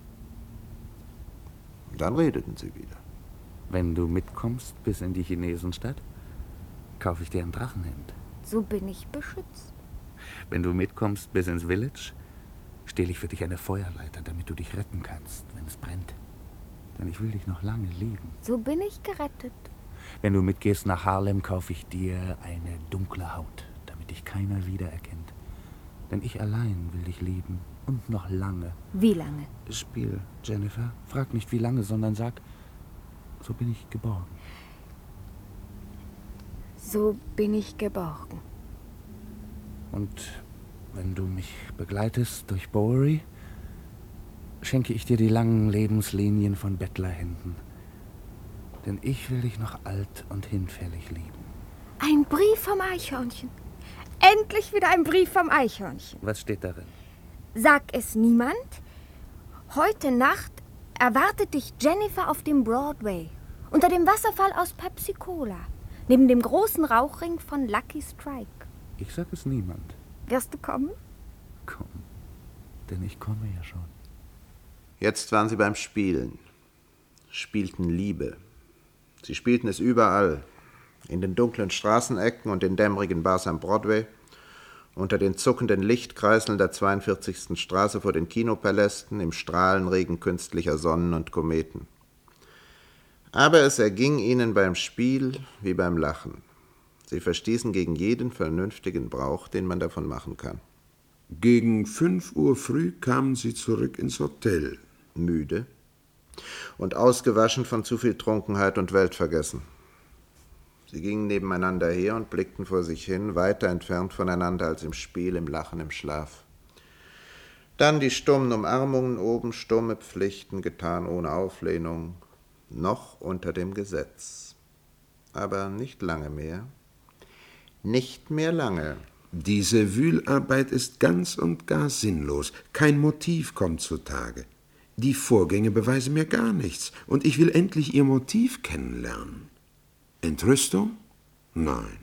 Und dann redeten sie wieder. Wenn du mitkommst bis in die Chinesenstadt, kaufe ich dir ein Drachenhemd. So bin ich beschützt. Wenn du mitkommst bis ins Village, stehle ich für dich eine Feuerleiter, damit du dich retten kannst, wenn es brennt. Denn ich will dich noch lange leben. So bin ich gerettet. Wenn du mitgehst nach Harlem, kaufe ich dir eine dunkle Haut, damit dich keiner wiedererkennt. Denn ich allein will dich lieben. Und noch lange. Wie lange? Spiel, Jennifer. Frag nicht wie lange, sondern sag, so bin ich geborgen. So bin ich geborgen. Und wenn du mich begleitest durch Bowery, schenke ich dir die langen Lebenslinien von Bettlerhänden. Denn ich will dich noch alt und hinfällig lieben. Ein Brief vom Eichhörnchen. Endlich wieder ein Brief vom Eichhörnchen. Was steht darin? Sag es niemand. Heute Nacht erwartet dich Jennifer auf dem Broadway. Unter dem Wasserfall aus Pepsi-Cola. Neben dem großen Rauchring von Lucky Strike. Ich sag es niemand. Wirst du kommen? Komm, denn ich komme ja schon. Jetzt waren sie beim Spielen. Spielten Liebe. Sie spielten es überall. In den dunklen Straßenecken und den dämmerigen Bars am Broadway, unter den zuckenden Lichtkreiseln der zweiundvierzigsten Straße vor den Kinopalästen, im Strahlenregen künstlicher Sonnen und Kometen. Aber es erging ihnen beim Spiel wie beim Lachen. Sie verstießen gegen jeden vernünftigen Brauch, den man davon machen kann. Gegen fünf Uhr früh kamen sie zurück ins Hotel. Müde und ausgewaschen von zu viel Trunkenheit und Weltvergessen. Sie gingen nebeneinander her und blickten vor sich hin, weiter entfernt voneinander als im Spiel, im Lachen, im Schlaf. Dann die stummen Umarmungen oben, stumme Pflichten, getan ohne Auflehnung, noch unter dem Gesetz. Aber nicht lange mehr. Nicht mehr lange. Diese Wühlarbeit ist ganz und gar sinnlos. Kein Motiv kommt zutage. Die Vorgänge beweisen mir gar nichts. Und ich will endlich ihr Motiv kennenlernen. Entrüstung? Nein.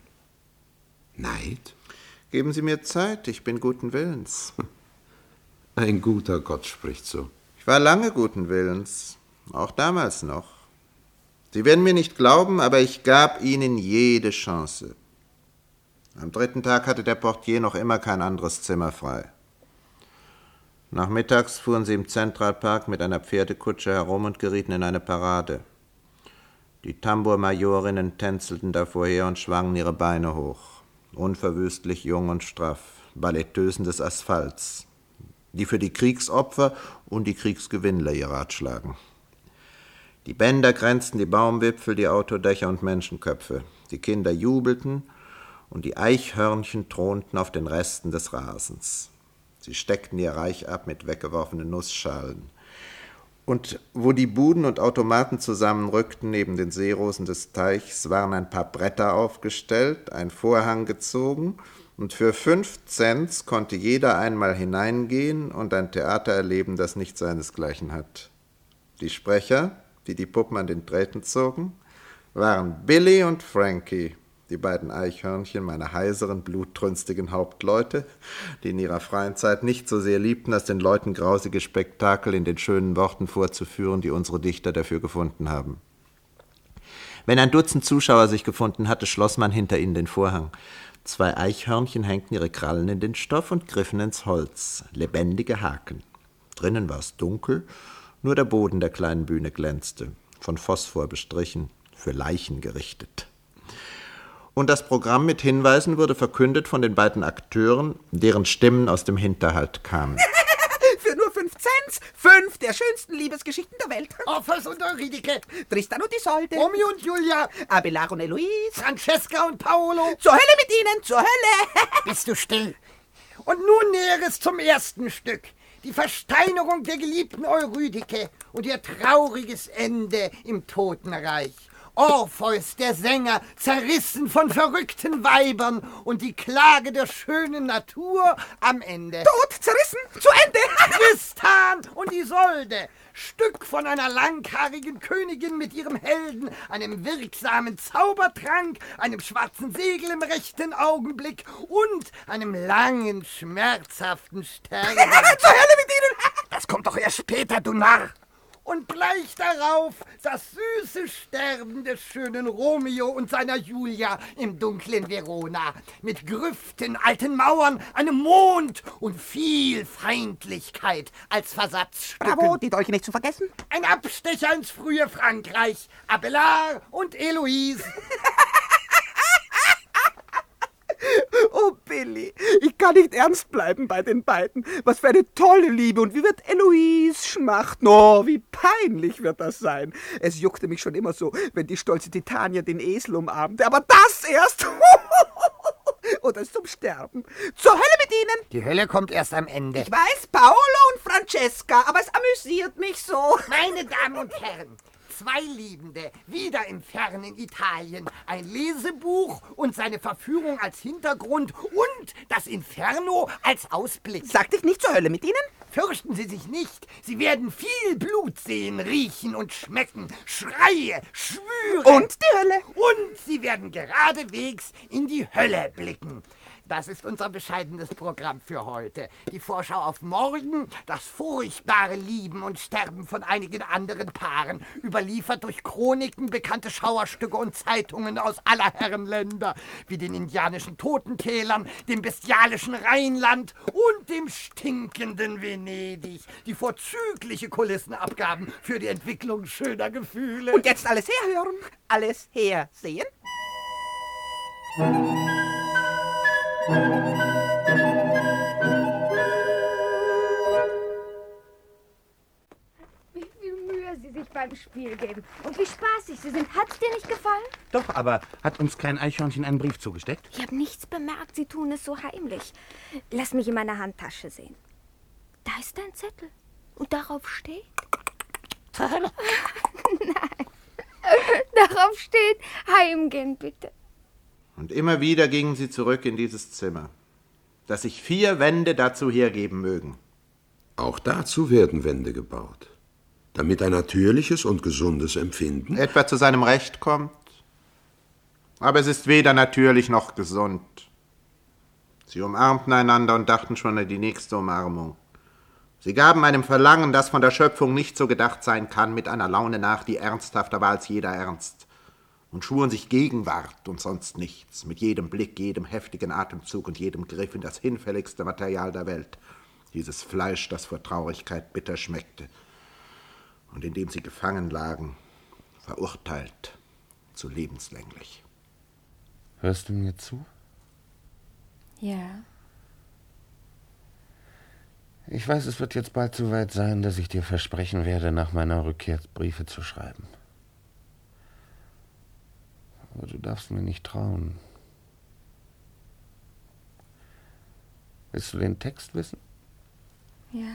Neid? Geben Sie mir Zeit, ich bin guten Willens. Ein guter Gott spricht so. Ich war lange guten Willens, auch damals noch. Sie werden mir nicht glauben, aber ich gab Ihnen jede Chance. Am dritten Tag hatte der Portier noch immer kein anderes Zimmer frei. Nachmittags fuhren sie im Zentralpark mit einer Pferdekutsche herum und gerieten in eine Parade. Die Tambourmajorinnen tänzelten davor her und schwangen ihre Beine hoch. Unverwüstlich jung und straff, Balletteusen des Asphalts, die für die Kriegsopfer und die Kriegsgewinnler ihr Rat schlagen. Die Bänder grenzten die Baumwipfel, die Autodächer und Menschenköpfe. Die Kinder jubelten und die Eichhörnchen thronten auf den Resten des Rasens. Sie steckten ihr Reich ab mit weggeworfenen Nussschalen. Und wo die Buden und Automaten zusammenrückten neben den Seerosen des Teichs, waren ein paar Bretter aufgestellt, ein Vorhang gezogen, und für fünf Cents konnte jeder einmal hineingehen und ein Theater erleben, das nicht seinesgleichen hat. Die Sprecher, die die Puppen an den Drähten zogen, waren Billy und Frankie, die beiden Eichhörnchen, meine heiseren, blutrünstigen Hauptleute, die in ihrer freien Zeit nicht so sehr liebten, als den Leuten grausige Spektakel in den schönen Worten vorzuführen, die unsere Dichter dafür gefunden haben. Wenn ein Dutzend Zuschauer sich gefunden hatte, schloss man hinter ihnen den Vorhang. Zwei Eichhörnchen hängten ihre Krallen in den Stoff und griffen ins Holz, lebendige Haken. Drinnen war es dunkel, nur der Boden der kleinen Bühne glänzte, von Phosphor bestrichen, für Leichen gerichtet. Und das Programm mit Hinweisen wurde verkündet von den beiden Akteuren, deren Stimmen aus dem Hinterhalt kamen. Für nur fünf Cent, fünf der schönsten Liebesgeschichten der Welt. Orpheus und Eurydike, Tristan und Isolde, Romeo und Julia, Abelard und Eloise, Francesca und Paolo. Zur Hölle mit ihnen, zur Hölle! Bist du still? Und nun Näheres zum ersten Stück. Die Versteinerung der geliebten Eurydike und ihr trauriges Ende im Totenreich. Orpheus, der Sänger, zerrissen von verrückten Weibern und die Klage der schönen Natur am Ende. Tot, zerrissen, zu Ende! Tristan und Isolde, Stück von einer langhaarigen Königin mit ihrem Helden, einem wirksamen Zaubertrank, einem schwarzen Segel im rechten Augenblick und einem langen, schmerzhaften Sterben. Zur Hölle mit ihnen! Das kommt doch erst später, du Narr! Und gleich darauf das süße Sterben des schönen Romeo und seiner Julia im dunklen Verona, mit Grüften, alten Mauern, einem Mond und viel Feindlichkeit als Versatzstücken. Bravo, die Dolche nicht zu vergessen. Ein Abstecher ins frühe Frankreich, Abelard und Eloise. Oh, Billy, ich kann nicht ernst bleiben bei den beiden. Was für eine tolle Liebe. Und wie wird Eloise schmachten? Oh, wie peinlich wird das sein. Es juckte mich schon immer so, wenn die stolze Titania den Esel umarmte. Aber das erst... Oder ist zum Sterben. Zur Hölle mit Ihnen! Die Hölle kommt erst am Ende. Ich weiß, Paolo und Francesca, aber es amüsiert mich so. Meine Damen und Herren, zwei Liebende, wieder im fernen Italien, ein Lesebuch und seine Verführung als Hintergrund und das Inferno als Ausblick. Sagte ich nicht zur Hölle mit Ihnen? Fürchten Sie sich nicht, Sie werden viel Blut sehen, riechen und schmecken, Schreie, Schwüre. Und die Hölle. Und Sie werden geradewegs in die Hölle blicken. Das ist unser bescheidenes Programm für heute. Die Vorschau auf morgen, das furchtbare Lieben und Sterben von einigen anderen Paaren, überliefert durch Chroniken, bekannte Schauerstücke und Zeitungen aus aller Herren Länder, wie den indianischen Totentälern, dem bestialischen Rheinland und dem stinkenden Venedig, die vorzügliche Kulissen abgaben für die Entwicklung schöner Gefühle. Und jetzt alles herhören, alles hersehen. Wie viel Mühe Sie sich beim Spiel geben und wie spaßig Sie sind. Hat's dir nicht gefallen? Doch, aber hat uns Klein Eichhörnchen einen Brief zugesteckt? Ich habe nichts bemerkt. Sie tun es so heimlich. Lass mich in meine Handtasche sehen. Da ist ein Zettel. Und darauf steht... Nein. Darauf steht, heimgehen bitte. Und immer wieder gingen sie zurück in dieses Zimmer, das sich vier Wände dazu hergeben mögen. Auch dazu werden Wände gebaut, damit ein natürliches und gesundes Empfinden etwa zu seinem Recht kommt. Aber es ist weder natürlich noch gesund. Sie umarmten einander und dachten schon an die nächste Umarmung. Sie gaben einem Verlangen, das von der Schöpfung nicht so gedacht sein kann, mit einer Laune nach, die ernsthafter war als jeder Ernst, und schwuren sich Gegenwart und sonst nichts, mit jedem Blick, jedem heftigen Atemzug und jedem Griff in das hinfälligste Material der Welt, dieses Fleisch, das vor Traurigkeit bitter schmeckte, und in dem sie gefangen lagen, verurteilt zu lebenslänglich. Hörst du mir zu? Ja. Ich weiß, es wird jetzt bald so weit sein, dass ich dir versprechen werde, nach meiner Rückkehr Briefe zu schreiben. Aber du darfst mir nicht trauen. Willst du den Text wissen? Ja.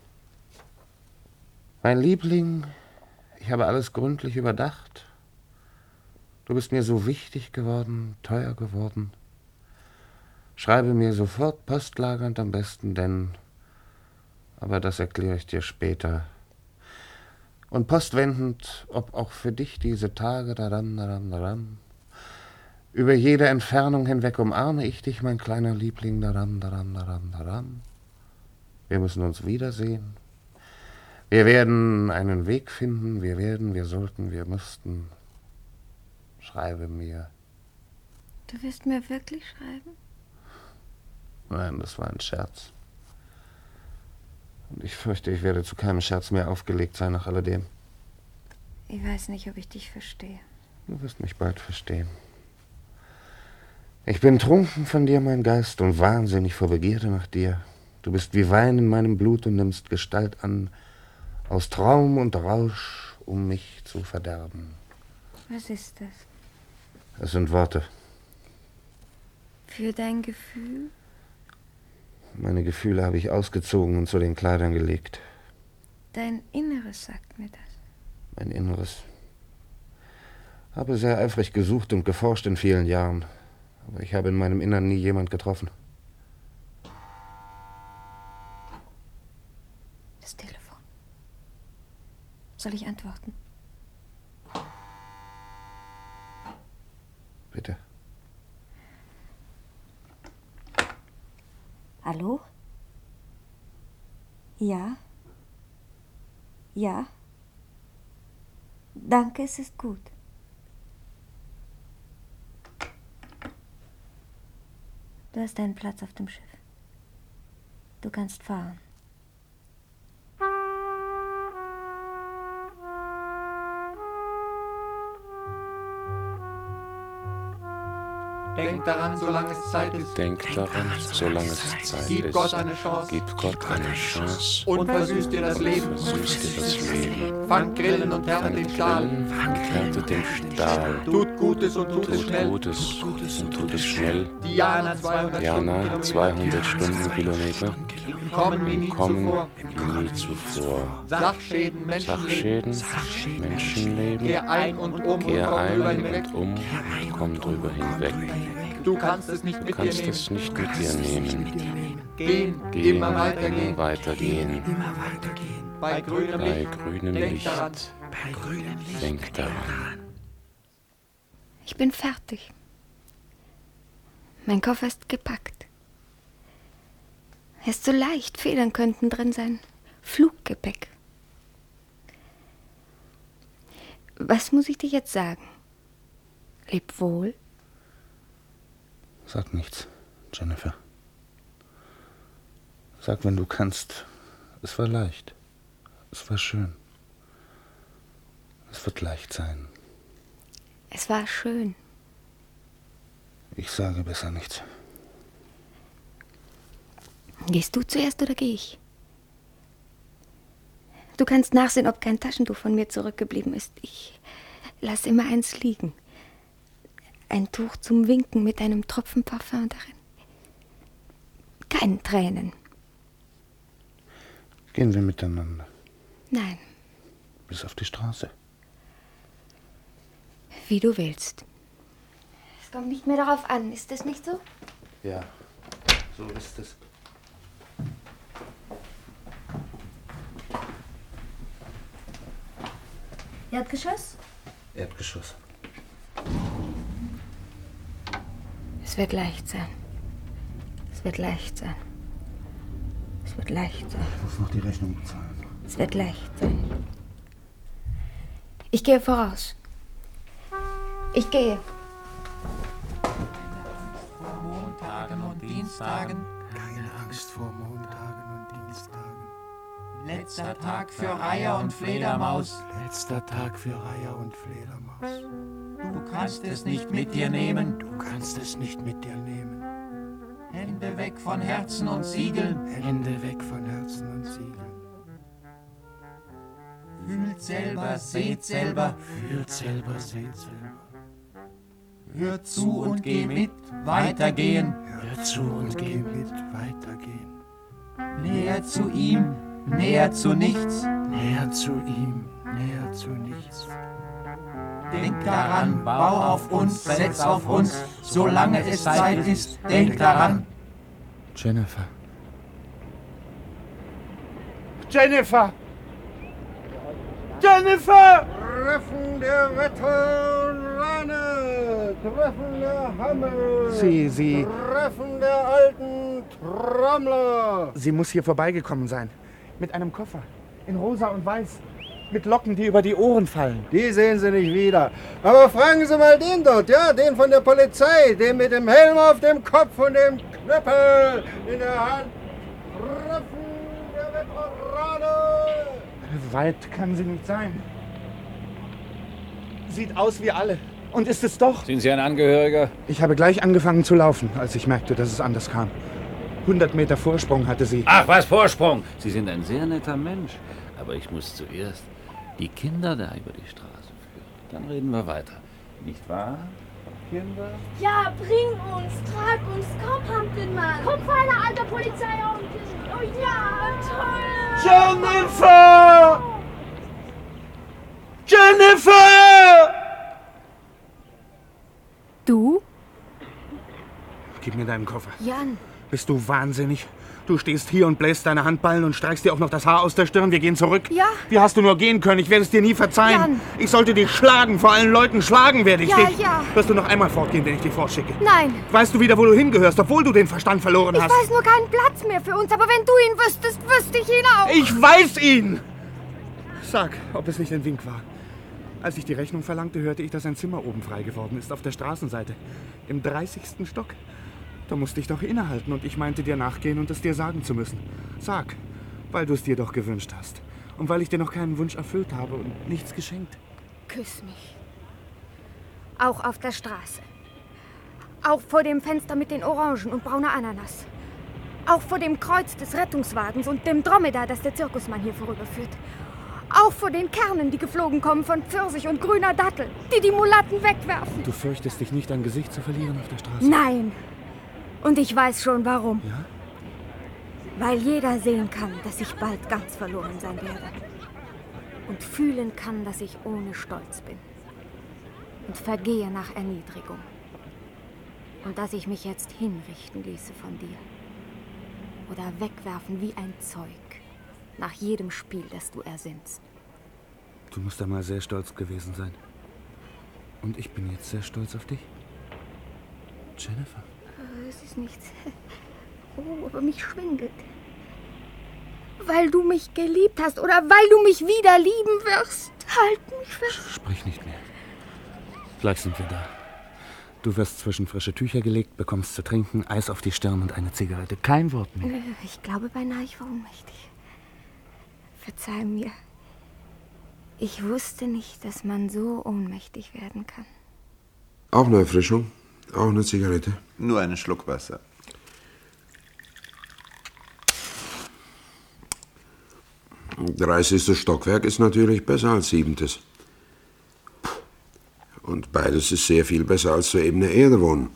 Mein Liebling, ich habe alles gründlich überdacht. Du bist mir so wichtig geworden, teuer geworden. Schreibe mir sofort postlagernd am besten, denn... Aber das erkläre ich dir später. Und postwendend, ob auch für dich diese Tage, daran, daran, daran. Über jede Entfernung hinweg umarme ich dich, mein kleiner Liebling, daran, daran, daran, daran. Wir müssen uns wiedersehen. Wir werden einen Weg finden, wir werden, wir sollten, wir müssten. Schreibe mir. Du wirst mir wirklich schreiben? Nein, das war ein Scherz. Und ich fürchte, ich werde zu keinem Scherz mehr aufgelegt sein nach alledem. Ich weiß nicht, ob ich dich verstehe. Du wirst mich bald verstehen. Ich bin trunken von dir, mein Geist, und wahnsinnig vor Begierde nach dir. Du bist wie Wein in meinem Blut und nimmst Gestalt an, aus Traum und Rausch, um mich zu verderben. Was ist das? Es sind Worte. Für dein Gefühl? Meine Gefühle habe ich ausgezogen und zu den Kleidern gelegt. Dein Inneres sagt mir das. Mein Inneres. Habe sehr eifrig gesucht und geforscht in vielen Jahren. Aber ich habe in meinem Innern nie jemand getroffen. Das Telefon. Soll ich antworten? Bitte. Hallo? Ja? Ja? Danke, es ist gut. Du hast einen Platz auf dem Schiff. Du kannst fahren. Denk daran, solange es Zeit ist. Denk daran, solange es Zeit Gib ist. Gott eine Chance. Gib Gott eine Chance. Und versüßt dir das Leben. Versüßt dir das Leben. Fangt Grillen und härtet den Stahl. Härtet den Stahl. Tut Gutes und tut es Tut schnell. Gutes und tut es schnell. Diana zweihundert Diana zweihundert Stundenkilometer. Kommen wie nie Kommen zuvor. wie nie zuvor. Sachschäden, Menschenleben. Sachschäden, Menschenleben. Kehr ein und um und Kehr komm ein drüber hinweg. und um, komm drüber hinweg. Du kannst es nicht Du mit dir kannst nehmen. es nicht mit dir nehmen. Gehen, Gehen, immer weitergehen. immer weitergehen. Bei grünem Bei Licht. grünem Denk Licht. daran. Denk daran. Ich bin fertig. Mein Koffer ist gepackt. Er ist so leicht, Federn könnten drin sein. Fluggepäck. Was muss ich dir jetzt sagen? Leb wohl. Sag nichts, Jennifer. Sag, wenn du kannst, es war leicht. Es war schön. Es wird leicht sein. Es war schön. Ich sage besser nichts. Gehst du zuerst oder gehe ich? Du kannst nachsehen, ob kein Taschentuch von mir zurückgeblieben ist. Ich lasse immer eins liegen. Ein Tuch zum Winken mit einem Tropfen Parfum darin. Keine Tränen. Gehen wir miteinander. Nein, Bis auf die Straße. wie du willst. Es kommt nicht mehr darauf an, ist das nicht so? Ja, so ist es. Erdgeschoss? Erdgeschoss. Es wird leicht sein. Es wird leicht sein. Es wird leicht sein. Ich muss noch die Rechnung bezahlen. Es wird leicht sein. Ich gehe voraus. Ich gehe. Montagen und Dienstagen. Keine Angst vor Montagen und Dienstagen. Letzter Tag für Reiher und Fledermaus. Letzter Tag für Reiher und Fledermaus. Du kannst es nicht mit dir nehmen. Du kannst es nicht mit dir nehmen. Hände weg von Herzen und Siegeln. Hände weg von Herzen und Siegeln. Fühlt selber, seht selber. Fühlt selber, seht selber. Hört zu und geh mit. Weitergehen. Hört zu und geh mit. Weitergehen. Näher zu ihm. Näher zu nichts. Näher zu ihm. Näher zu nichts. Denk daran, bau auf uns, setz auf uns, solange es Zeit ist, denk daran. Jennifer. Jennifer! Jennifer! Treffen der Veterane, Treffen der Hammel, Sie, Sie... Treffen der alten Trommler. Sie muss hier vorbeigekommen sein. Mit einem Koffer. In rosa und weiß. Mit Locken, die über die Ohren fallen. Die sehen Sie nicht wieder. Aber fragen Sie mal den dort, ja, den von der Polizei, den mit dem Helm auf dem Kopf und dem Knüppel in der Hand. Treffen der Veterane. Weit kann sie nicht sein. Sieht aus wie alle. Und ist es doch. Sind Sie ein Angehöriger? Ich habe gleich angefangen zu laufen, als ich merkte, dass es anders kam. hundert Meter Vorsprung hatte sie. Ach, was Vorsprung? Sie sind ein sehr netter Mensch. Aber ich muss zuerst die Kinder da über die Straße führen. Dann reden wir weiter. Nicht wahr, Kinder? Ja, bring uns, trag uns, komm, Pumpkinmann. Komm, feiner alter Polizeiauto. Oh ja, toll. Jennifer! Jennifer! Du? Gib mir deinen Koffer. Jan. Bist du wahnsinnig? Du stehst hier und bläst deine Handballen und streichst dir auch noch das Haar aus der Stirn. Wir gehen zurück. Ja. Wie hast du nur gehen können? Ich werde es dir nie verzeihen. Jan. Ich sollte dich schlagen. Vor allen Leuten schlagen werde ich Ja, dich. ja. Wirst du noch einmal fortgehen, wenn ich dich fortschicke? Nein. Weißt du wieder, wo du hingehörst, obwohl du den Verstand verloren Ich hast? weiß nur keinen Platz mehr für uns, aber wenn du ihn wüsstest, wüsste ich ihn auch. Ich weiß ihn! Sag, ob es nicht ein Wink war. Als ich die Rechnung verlangte, hörte ich, dass ein Zimmer oben frei geworden ist, auf der Straßenseite. Im dreißigsten Stock. Da musste ich doch innehalten und ich meinte dir nachgehen und es dir sagen zu müssen. Sag, weil du es dir doch gewünscht hast. Und weil ich dir noch keinen Wunsch erfüllt habe und nichts geschenkt. Küss mich. Auch auf der Straße. Auch vor dem Fenster mit den Orangen und brauner Ananas. Auch vor dem Kreuz des Rettungswagens und dem Dromedar, das der Zirkusmann hier vorüberführt. Auch vor den Kernen, die geflogen kommen von Pfirsich und grüner Dattel, die die Mulatten wegwerfen. Du fürchtest dich nicht, dein Gesicht zu verlieren auf der Straße? Nein. Und ich weiß schon, warum. Ja? Weil jeder sehen kann, dass ich bald ganz verloren sein werde. Und fühlen kann, dass ich ohne Stolz bin. Und vergehe nach Erniedrigung. Und dass ich mich jetzt hinrichten ließe von dir. Oder wegwerfen wie ein Zeug. Nach jedem Spiel, das du ersinnst. Du musst einmal sehr stolz gewesen sein. Und ich bin jetzt sehr stolz auf dich. Jennifer. Oh, es ist nichts. Oh, aber mich schwindelt. Weil du mich geliebt hast oder weil du mich wieder lieben wirst. Halt mich fest. Sprich nicht mehr. Gleich sind wir da. Du wirst zwischen frische Tücher gelegt, bekommst zu trinken, Eis auf die Stirn und eine Zigarette. Kein Wort mehr. Ich glaube beinahe, ich war ohnmächtig. Verzeih mir. Ich wusste nicht, dass man so ohnmächtig werden kann. Auch eine Erfrischung? Auch eine Zigarette? Nur einen Schluck Wasser. dreißigstes Stockwerk ist natürlich besser als siebentes. Und beides ist sehr viel besser als zur ebenen Erde wohnen.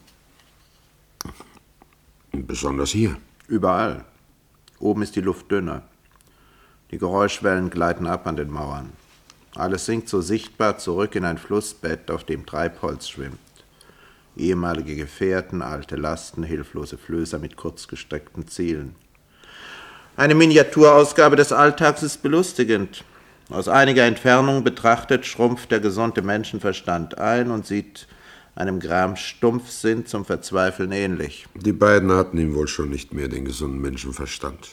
Besonders hier. Überall. Oben ist die Luft dünner. Die Geräuschwellen gleiten ab an den Mauern. Alles sinkt so sichtbar zurück in ein Flussbett, auf dem Treibholz schwimmt. Ehemalige Gefährten, alte Lasten, hilflose Flößer mit kurzgestreckten Zielen. Eine Miniaturausgabe des Alltags ist belustigend. Aus einiger Entfernung betrachtet schrumpft der gesunde Menschenverstand ein und sieht einem Gram Stumpfsinn zum Verzweifeln ähnlich. Die beiden hatten ihm wohl schon nicht mehr den gesunden Menschenverstand.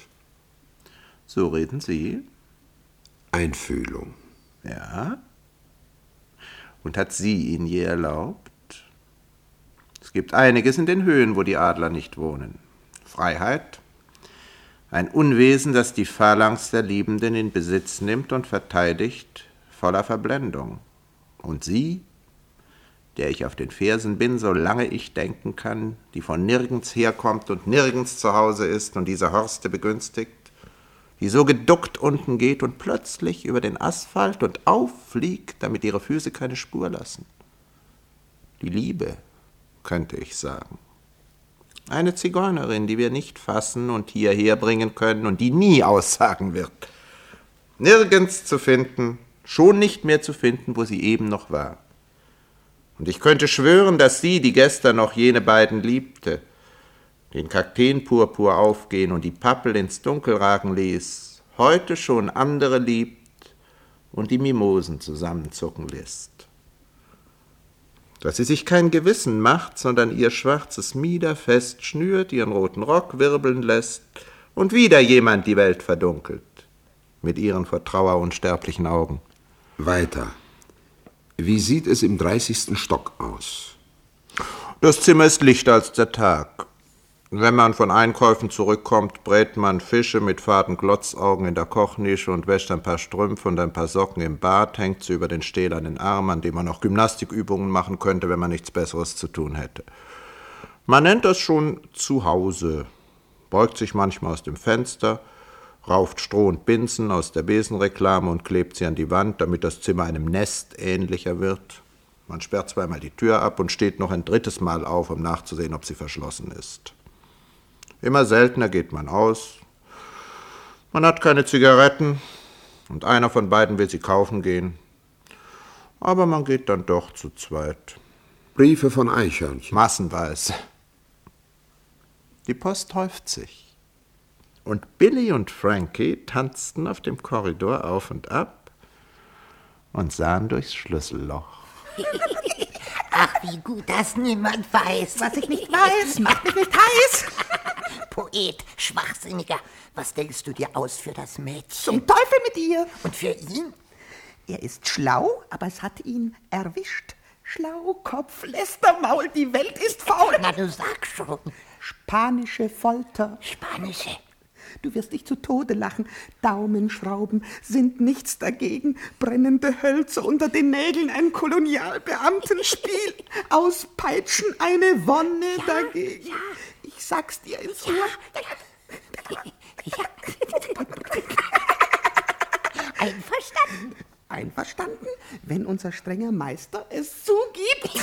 So reden Sie? Einfühlung. Ja? Und hat sie ihn je erlaubt? Es gibt einiges in den Höhen, wo die Adler nicht wohnen. Freiheit, ein Unwesen, das die Phalanx der Liebenden in Besitz nimmt und verteidigt, voller Verblendung. Und sie, der ich auf den Fersen bin, solange ich denken kann, die von nirgends herkommt und nirgends zu Hause ist und diese Horste begünstigt, die so geduckt unten geht und plötzlich über den Asphalt und auffliegt, damit ihre Füße keine Spur lassen. Die Liebe, könnte ich sagen. Eine Zigeunerin, die wir nicht fassen und hierher bringen können und die nie aussagen wird. Nirgends zu finden, schon nicht mehr zu finden, wo sie eben noch war. Und ich könnte schwören, dass sie, die gestern noch jene beiden liebte, den Kakteenpurpur aufgehen und die Pappel ins Dunkel ragen ließ, heute schon andere liebt und die Mimosen zusammenzucken lässt. Dass sie sich kein Gewissen macht, sondern ihr schwarzes Mieder fest schnürt, ihren roten Rock wirbeln lässt und wieder jemand die Welt verdunkelt, mit ihren vor Trauer unsterblichen Augen. Weiter. Wie sieht es im dreißigsten Stock aus? Das Zimmer ist lichter als der Tag. Wenn man von Einkäufen zurückkommt, brät man Fische mit faden Glotzaugen in der Kochnische und wäscht ein paar Strümpfe und ein paar Socken im Bad, hängt sie über den stählernen Arm, an dem man auch Gymnastikübungen machen könnte, wenn man nichts Besseres zu tun hätte. Man nennt das schon Zuhause, beugt sich manchmal aus dem Fenster, rauft Stroh und Binsen aus der Besenreklame und klebt sie an die Wand, damit das Zimmer einem Nest ähnlicher wird. Man sperrt zweimal die Tür ab und steht noch ein drittes Mal auf, um nachzusehen, ob sie verschlossen ist. Immer seltener geht man aus. Man hat keine Zigaretten und einer von beiden will sie kaufen gehen. Aber man geht dann doch zu zweit. Briefe von Eichhörnchen. Massenweise. Die Post häuft sich. Und Billy und Frankie tanzten auf dem Korridor auf und ab und sahen durchs Schlüsselloch. Ach, wie gut, dass niemand weiß. Was ich nicht weiß, macht mich nicht heiß. Poet, Schwachsinniger, was denkst du dir aus für das Mädchen? Zum Teufel mit ihr. Und für ihn? Er ist schlau, aber es hat ihn erwischt. Schlaukopf, Lästermaul, die Welt ist faul. Na, du sag schon. Spanische Folter. Spanische? Du wirst dich zu Tode lachen. Daumenschrauben sind nichts dagegen. Brennende Hölzer unter den Nägeln, ein Kolonialbeamtenspiel. Auspeitschen, eine Wonne ja, dagegen. Ja. Ich sag's dir ins Ohr. Ja, ja, ja. Einverstanden. Einverstanden, wenn unser strenger Meister es zugibt.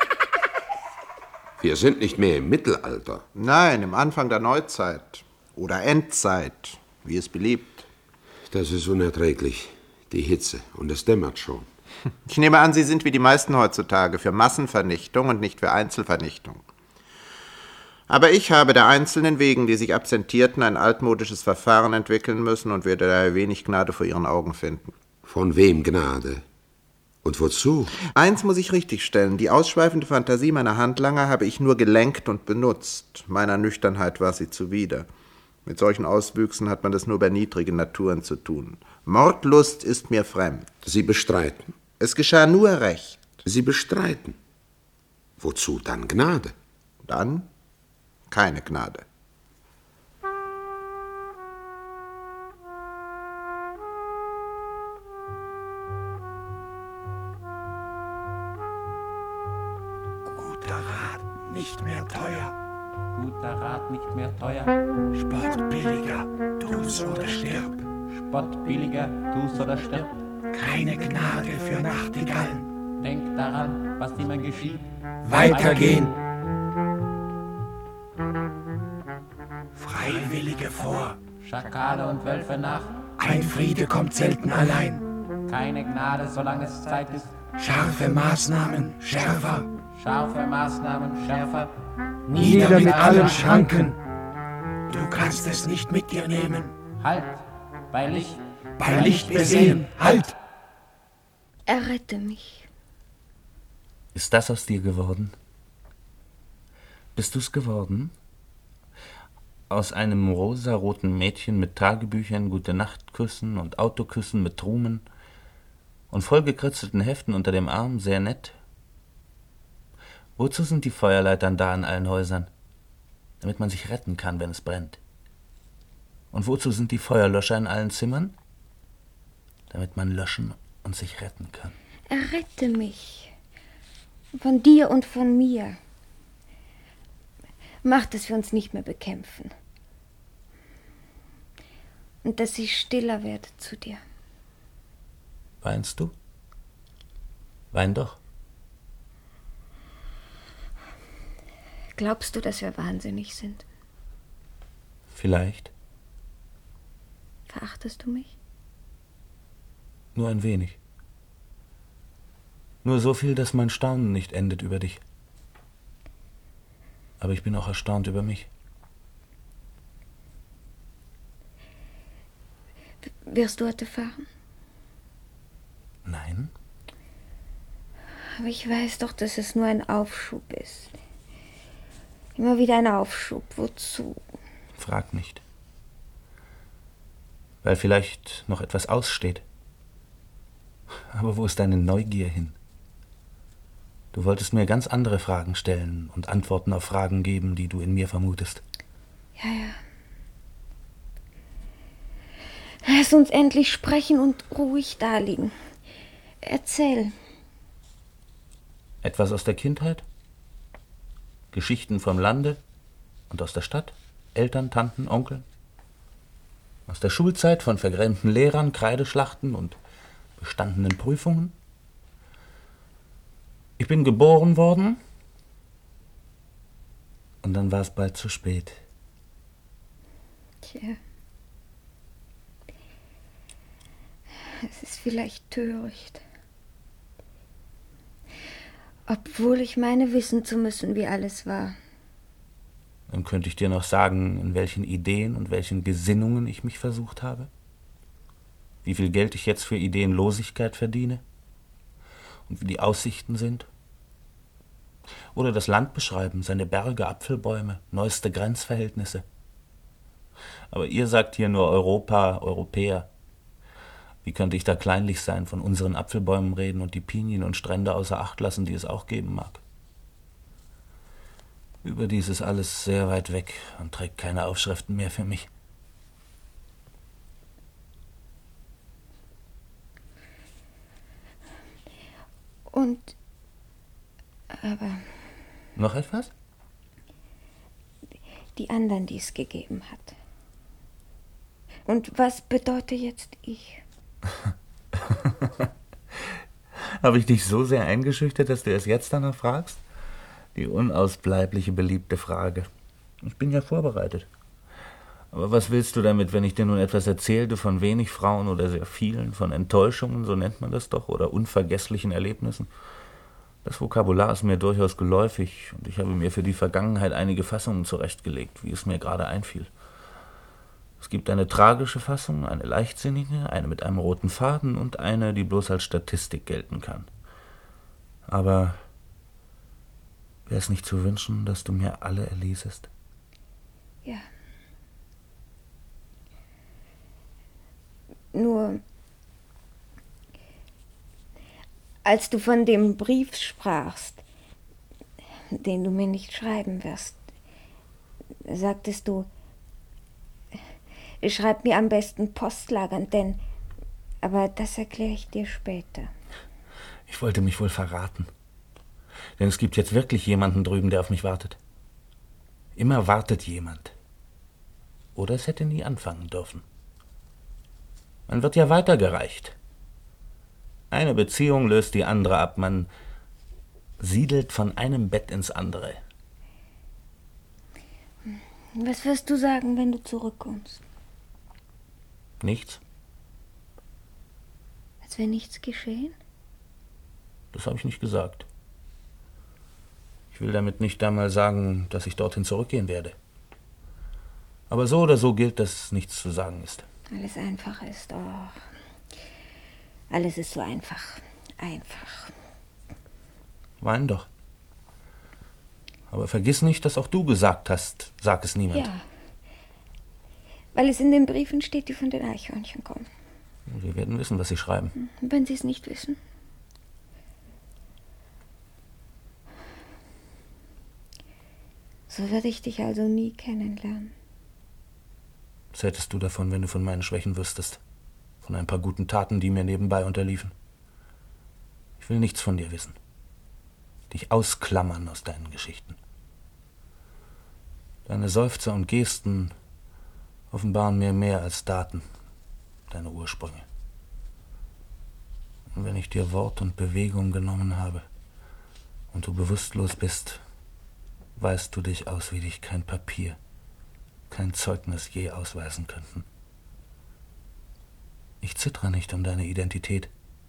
Wir sind nicht mehr im Mittelalter. Nein, im Anfang der Neuzeit. Oder Endzeit, wie es beliebt. Das ist unerträglich, die Hitze. Und es dämmert schon. Ich nehme an, Sie sind wie die meisten heutzutage für Massenvernichtung und nicht für Einzelvernichtung. Aber ich habe der Einzelnen wegen, die sich absentierten, ein altmodisches Verfahren entwickeln müssen und werde daher wenig Gnade vor Ihren Augen finden. Von wem Gnade? Und wozu? Eins muss ich richtigstellen. Die ausschweifende Fantasie meiner Handlanger habe ich nur gelenkt und benutzt. Meiner Nüchternheit war sie zuwider. Mit solchen Auswüchsen hat man das nur bei niedrigen Naturen zu tun. Mordlust ist mir fremd. Sie bestreiten? Es geschah nur recht. Sie bestreiten? Wozu dann Gnade? Dann keine Gnade. Guter Rat, nicht mehr teuer. Guter Rat, nicht mehr teuer. Spott billiger, tu's oder stirb. Spott billiger, tu's oder stirb. Keine Gnade für Nachtigallen. Denk daran, was immer geschieht. Weitergehen. Freiwillige vor. Schakale und Wölfe nach. Ein Friede kommt selten allein. Keine Gnade, solange es Zeit ist. Scharfe Maßnahmen, schärfer. Scharfe Maßnahmen, schärfer. Nieder mit allen Schranken. Du kannst es nicht mit dir nehmen. Halt, bei Licht. Bei Licht besehen, halt! Errette mich. Ist das aus dir geworden? Bist du's geworden? Aus einem rosaroten Mädchen mit Tagebüchern, Gute-Nacht-Küssen und Autoküssen mit Trumen und vollgekritzelten Heften unter dem Arm, sehr nett. Wozu sind die Feuerleitern da in allen Häusern? Damit man sich retten kann, wenn es brennt. Und wozu sind die Feuerlöscher in allen Zimmern? Damit man löschen und sich retten kann. Errette mich. Von dir und von mir. Mach, dass wir uns nicht mehr bekämpfen. Und dass ich stiller werde zu dir. Weinst du? Wein doch. Glaubst du, dass wir wahnsinnig sind? Vielleicht. Verachtest du mich? Nur ein wenig. Nur so viel, dass mein Staunen nicht endet über dich. Aber ich bin auch erstaunt über mich. Wirst du heute fahren? Nein. Aber ich weiß doch, dass es nur ein Aufschub ist. Immer wieder ein Aufschub. Wozu? Frag nicht. Weil vielleicht noch etwas aussteht. Aber wo ist deine Neugier hin? Du wolltest mir ganz andere Fragen stellen und Antworten auf Fragen geben, die du in mir vermutest. Ja, ja. Lass uns endlich sprechen und ruhig daliegen. Erzähl. Etwas aus der Kindheit? Geschichten vom Lande und aus der Stadt? Eltern, Tanten, Onkel? Aus der Schulzeit von vergrämten Lehrern, Kreideschlachten und bestandenen Prüfungen? Ich bin geboren worden und dann war es bald zu spät. Tja. Es ist vielleicht töricht. Obwohl ich meine, wissen zu müssen, wie alles war. Dann könnte ich dir noch sagen, in welchen Ideen und welchen Gesinnungen ich mich versucht habe. Wie viel Geld ich jetzt für Ideenlosigkeit verdiene. Und wie die Aussichten sind. Oder das Land beschreiben, seine Berge, Apfelbäume, neueste Grenzverhältnisse. Aber ihr sagt hier nur Europa, Europäer. Wie könnte ich da kleinlich sein, von unseren Apfelbäumen reden und die Pinien und Strände außer Acht lassen, die es auch geben mag? Überdies ist alles sehr weit weg und trägt keine Aufschriften mehr für mich. Und... aber... Noch etwas? Die anderen, die es gegeben hat. Und was bedeutet jetzt ich? Habe ich dich so sehr eingeschüchtert, dass du erst jetzt danach fragst? Die unausbleibliche, beliebte Frage. Ich bin ja vorbereitet. Aber was willst du damit, wenn ich dir nun etwas erzählte von wenig Frauen oder sehr vielen, von Enttäuschungen, so nennt man das doch, oder unvergesslichen Erlebnissen? Das Vokabular ist mir durchaus geläufig und ich habe mir für die Vergangenheit einige Fassungen zurechtgelegt, wie es mir gerade einfiel. Es gibt eine tragische Fassung, eine leichtsinnige, eine mit einem roten Faden und eine, die bloß als Statistik gelten kann. Aber wäre es nicht zu wünschen, dass du mir alle erlesest? Ja. Nur, als du von dem Brief sprachst, den du mir nicht schreiben wirst, sagtest du, schreib mir am besten postlagernd, denn, aber das erkläre ich dir später. Ich wollte mich wohl verraten. Denn es gibt jetzt wirklich jemanden drüben, der auf mich wartet. Immer wartet jemand. Oder es hätte nie anfangen dürfen. Man wird ja weitergereicht. Eine Beziehung löst die andere ab. Man siedelt von einem Bett ins andere. Was wirst du sagen, wenn du zurückkommst? Nichts. Als wäre nichts geschehen? Das habe ich nicht gesagt. Ich will damit nicht einmal sagen, dass ich dorthin zurückgehen werde. Aber so oder so gilt, dass nichts zu sagen ist. Alles einfach ist, oh. Alles ist so einfach. Einfach. Wein doch. Aber vergiss nicht, dass auch du gesagt hast, sag es niemand. Ja. Weil es in den Briefen steht, die von den Eichhörnchen kommen. Wir werden wissen, was sie schreiben. Und wenn sie es nicht wissen? So werde ich dich also nie kennenlernen. Was hättest du davon, wenn du von meinen Schwächen wüsstest? Von ein paar guten Taten, die mir nebenbei unterliefen? Ich will nichts von dir wissen. Dich ausklammern aus deinen Geschichten. Deine Seufzer und Gesten offenbaren mir mehr als Daten, deine Ursprünge. Und wenn ich dir Wort und Bewegung genommen habe und du bewusstlos bist, weist du dich aus, wie dich kein Papier, kein Zeugnis je ausweisen könnten. Ich zittere nicht um deine Identität.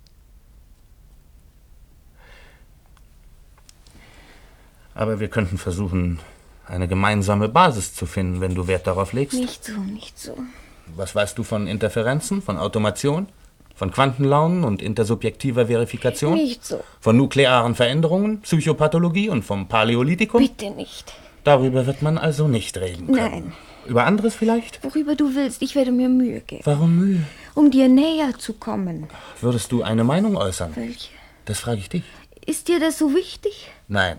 Aber wir könnten versuchen, eine gemeinsame Basis zu finden, wenn du Wert darauf legst. Nicht so, nicht so. Was weißt du von Interferenzen, von Automation, von Quantenlaunen und intersubjektiver Verifikation? Nicht so. Von nuklearen Veränderungen, Psychopathologie und vom Paläolithikum? Bitte nicht. Darüber wird man also nicht reden können. Nein. Über anderes vielleicht? Worüber du willst, ich werde mir Mühe geben. Warum Mühe? Um dir näher zu kommen. Würdest du eine Meinung äußern? Welche? Das frage ich dich. Ist dir das so wichtig? Nein.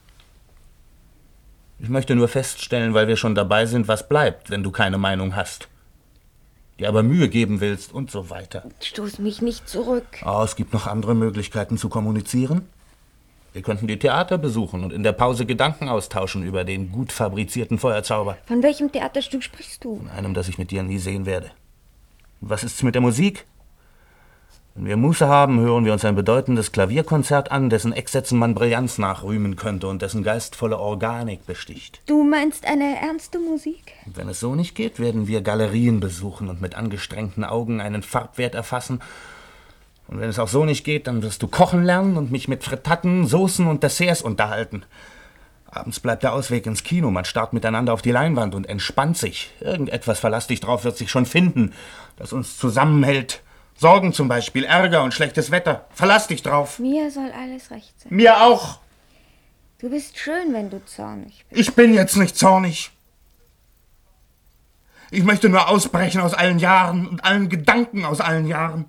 Ich möchte nur feststellen, weil wir schon dabei sind, was bleibt, wenn du keine Meinung hast. Dir aber Mühe geben willst und so weiter. Stoß mich nicht zurück. Oh, es gibt noch andere Möglichkeiten zu kommunizieren. Wir könnten die Theater besuchen und in der Pause Gedanken austauschen über den gut fabrizierten Feuerzauber. Von welchem Theaterstück sprichst du? Von einem, das ich mit dir nie sehen werde. Und was ist's mit der Musik? Wenn wir Muße haben, hören wir uns ein bedeutendes Klavierkonzert an, dessen Ecksätzen man Brillanz nachrühmen könnte und dessen geistvolle Organik besticht. Du meinst eine ernste Musik? Und wenn es so nicht geht, werden wir Galerien besuchen und mit angestrengten Augen einen Farbwert erfassen. Und wenn es auch so nicht geht, dann wirst du kochen lernen und mich mit Frittaten, Soßen und Desserts unterhalten. Abends bleibt der Ausweg ins Kino, man starrt miteinander auf die Leinwand und entspannt sich. Irgendetwas, verlass dich drauf, wird sich schon finden, das uns zusammenhält. Sorgen zum Beispiel, Ärger und schlechtes Wetter. Verlass dich drauf. Mir soll alles recht sein. Mir auch. Du bist schön, wenn du zornig bist. Ich bin jetzt nicht zornig. Ich möchte nur ausbrechen aus allen Jahren und allen Gedanken aus allen Jahren.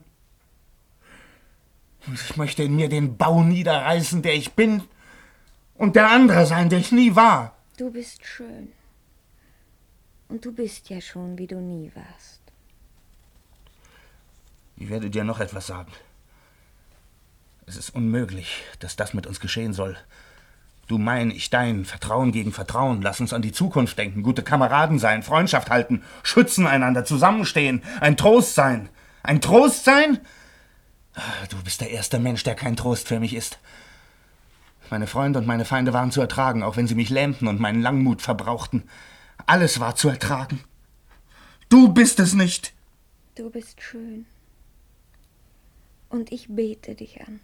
Und ich möchte in mir den Bau niederreißen, der ich bin, und der andere sein, der ich nie war. Du bist schön. Und du bist ja schon, wie du nie warst. Ich werde dir noch etwas sagen. Es ist unmöglich, dass das mit uns geschehen soll. Du mein, ich dein, Vertrauen gegen Vertrauen. Lass uns an die Zukunft denken, gute Kameraden sein, Freundschaft halten, schützen einander, zusammenstehen, ein Trost sein. Ein Trost sein? Du bist der erste Mensch, der kein Trost für mich ist. Meine Freunde und meine Feinde waren zu ertragen, auch wenn sie mich lähmten und meinen Langmut verbrauchten. Alles war zu ertragen. Du bist es nicht. Du bist schön. Und ich bete dich an.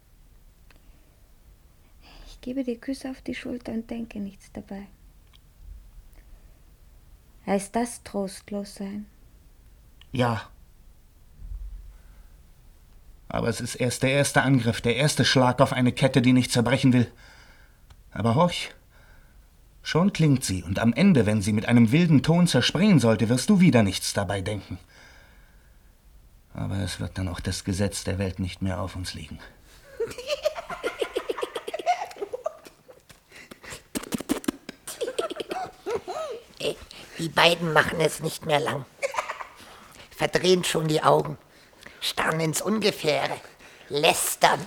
Ich gebe dir Küsse auf die Schulter und denke nichts dabei. Heißt das trostlos sein? Ja. Aber es ist erst der erste Angriff, der erste Schlag auf eine Kette, die nicht zerbrechen will. Aber horch, schon klingt sie, und am Ende, wenn sie mit einem wilden Ton zerspringen sollte, wirst du wieder nichts dabei denken. Aber es wird dann auch das Gesetz der Welt nicht mehr auf uns liegen. Die beiden machen es nicht mehr lang. Verdrehen schon die Augen, starren ins Ungefähre, lästern.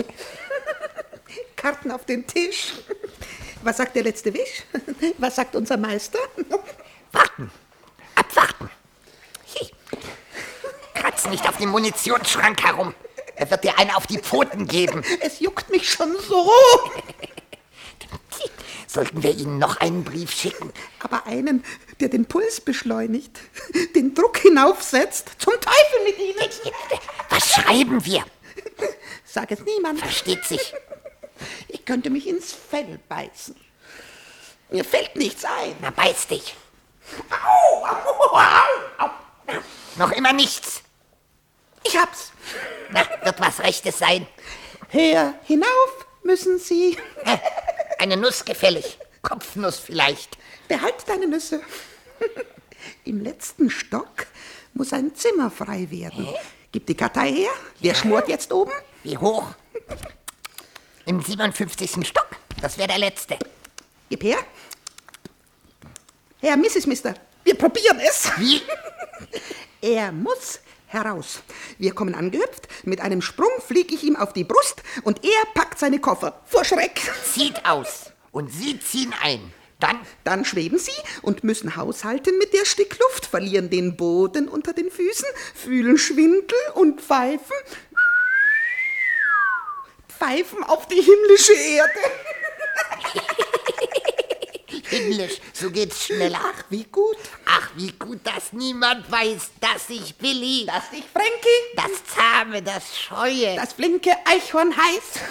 Karten auf den Tisch. Was sagt der letzte Wisch? Was sagt unser Meister? Warten, abwarten. Kratz nicht auf dem Munitionsschrank herum. Er wird dir eine auf die Pfoten geben. Es juckt mich schon so. Sollten wir Ihnen noch einen Brief schicken? Aber einen, der den Puls beschleunigt, den Druck hinaufsetzt. Zum Teufel mit Ihnen! Was schreiben wir? Sag es niemand. Versteht sich. Ich könnte mich ins Fell beißen. Mir fällt nichts ein. Na, beiß dich. Au, au, au, au. Noch immer nichts. Ich hab's. Na, wird was Rechtes sein. Höher hinauf müssen Sie. Eine Nuss gefällig. Kopfnuss vielleicht. Behalt deine Nüsse. Im letzten Stock muss ein Zimmer frei werden. Hä? Gib die Kartei her. Wer schmort jetzt oben? Wie hoch? Im siebenundfünfzigsten Stock. Das wäre der letzte. Gib her. Herr Misses Mister, wir probieren es. Wie? Er muss heraus. Wir kommen angehüpft. Mit einem Sprung fliege ich ihm auf die Brust und er packt seine Koffer. Vor Schreck. Zieht aus. Und Sie ziehen ein. Dann? Dann schweben Sie und müssen haushalten mit der Stickluft, verlieren den Boden unter den Füßen, fühlen Schwindel und pfeifen. Pfeifen auf die himmlische Erde. Himmlisch, so geht's schneller. Ach, wie gut. Ach, wie gut, dass niemand weiß, dass ich Billy, dass ich Frankie, das Zahme, das Scheue, das flinke Eichhorn heiß.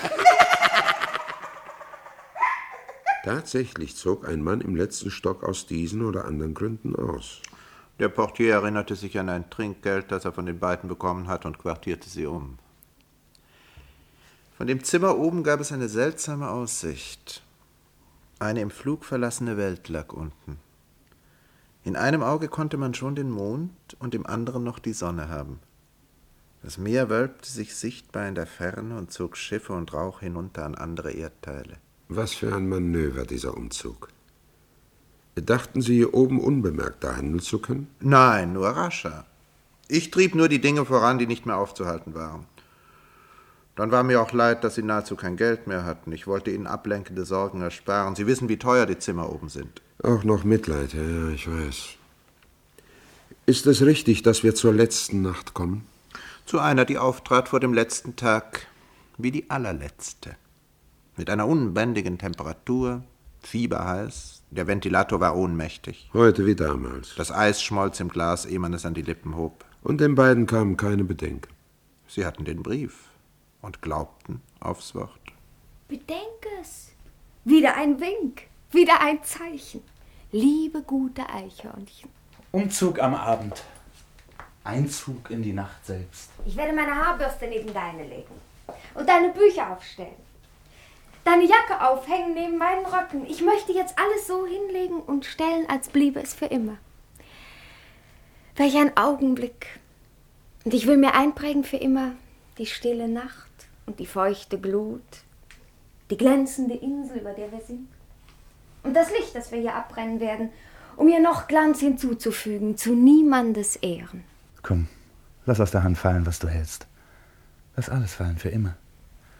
Tatsächlich zog ein Mann im letzten Stock aus diesen oder anderen Gründen aus. Der Portier erinnerte sich an ein Trinkgeld, das er von den beiden bekommen hatte, und quartierte sie um. Von dem Zimmer oben gab es eine seltsame Aussicht. Eine im Flug verlassene Welt lag unten. In einem Auge konnte man schon den Mond und im anderen noch die Sonne haben. Das Meer wölbte sich sichtbar in der Ferne und zog Schiffe und Rauch hinunter an andere Erdteile. Was für ein Manöver, dieser Umzug. Dachten Sie, hier oben unbemerkt da handeln zu können? Nein, nur rascher. Ich trieb nur die Dinge voran, die nicht mehr aufzuhalten waren. Dann war mir auch leid, dass Sie nahezu kein Geld mehr hatten. Ich wollte Ihnen ablenkende Sorgen ersparen. Sie wissen, wie teuer die Zimmer oben sind. Auch noch Mitleid, ja, ja, ich weiß. Ist es richtig, dass wir zur letzten Nacht kommen? Zu einer, die auftrat vor dem letzten Tag wie die allerletzte. Mit einer unbändigen Temperatur, fieberheiß. Der Ventilator war ohnmächtig. Heute wie damals. Das Eis schmolz im Glas, ehe man es an die Lippen hob. Und den beiden kamen keine Bedenken. Sie hatten den Brief und glaubten aufs Wort. Bedenk es. Wieder ein Wink, wieder ein Zeichen. Liebe gute Eichhörnchen. Umzug am Abend. Einzug in die Nacht selbst. Ich werde meine Haarbürste neben deine legen und deine Bücher aufstellen. Deine Jacke aufhängen neben meinen Röcken. Ich möchte jetzt alles so hinlegen und stellen, als bliebe es für immer. Welch ein Augenblick. Und ich will mir einprägen für immer die stille Nacht und die feuchte Glut, die glänzende Insel, über der wir sind. Und das Licht, das wir hier abbrennen werden, um ihr noch Glanz hinzuzufügen, zu niemandes Ehren. Komm, lass aus der Hand fallen, was du hältst. Lass alles fallen, für immer.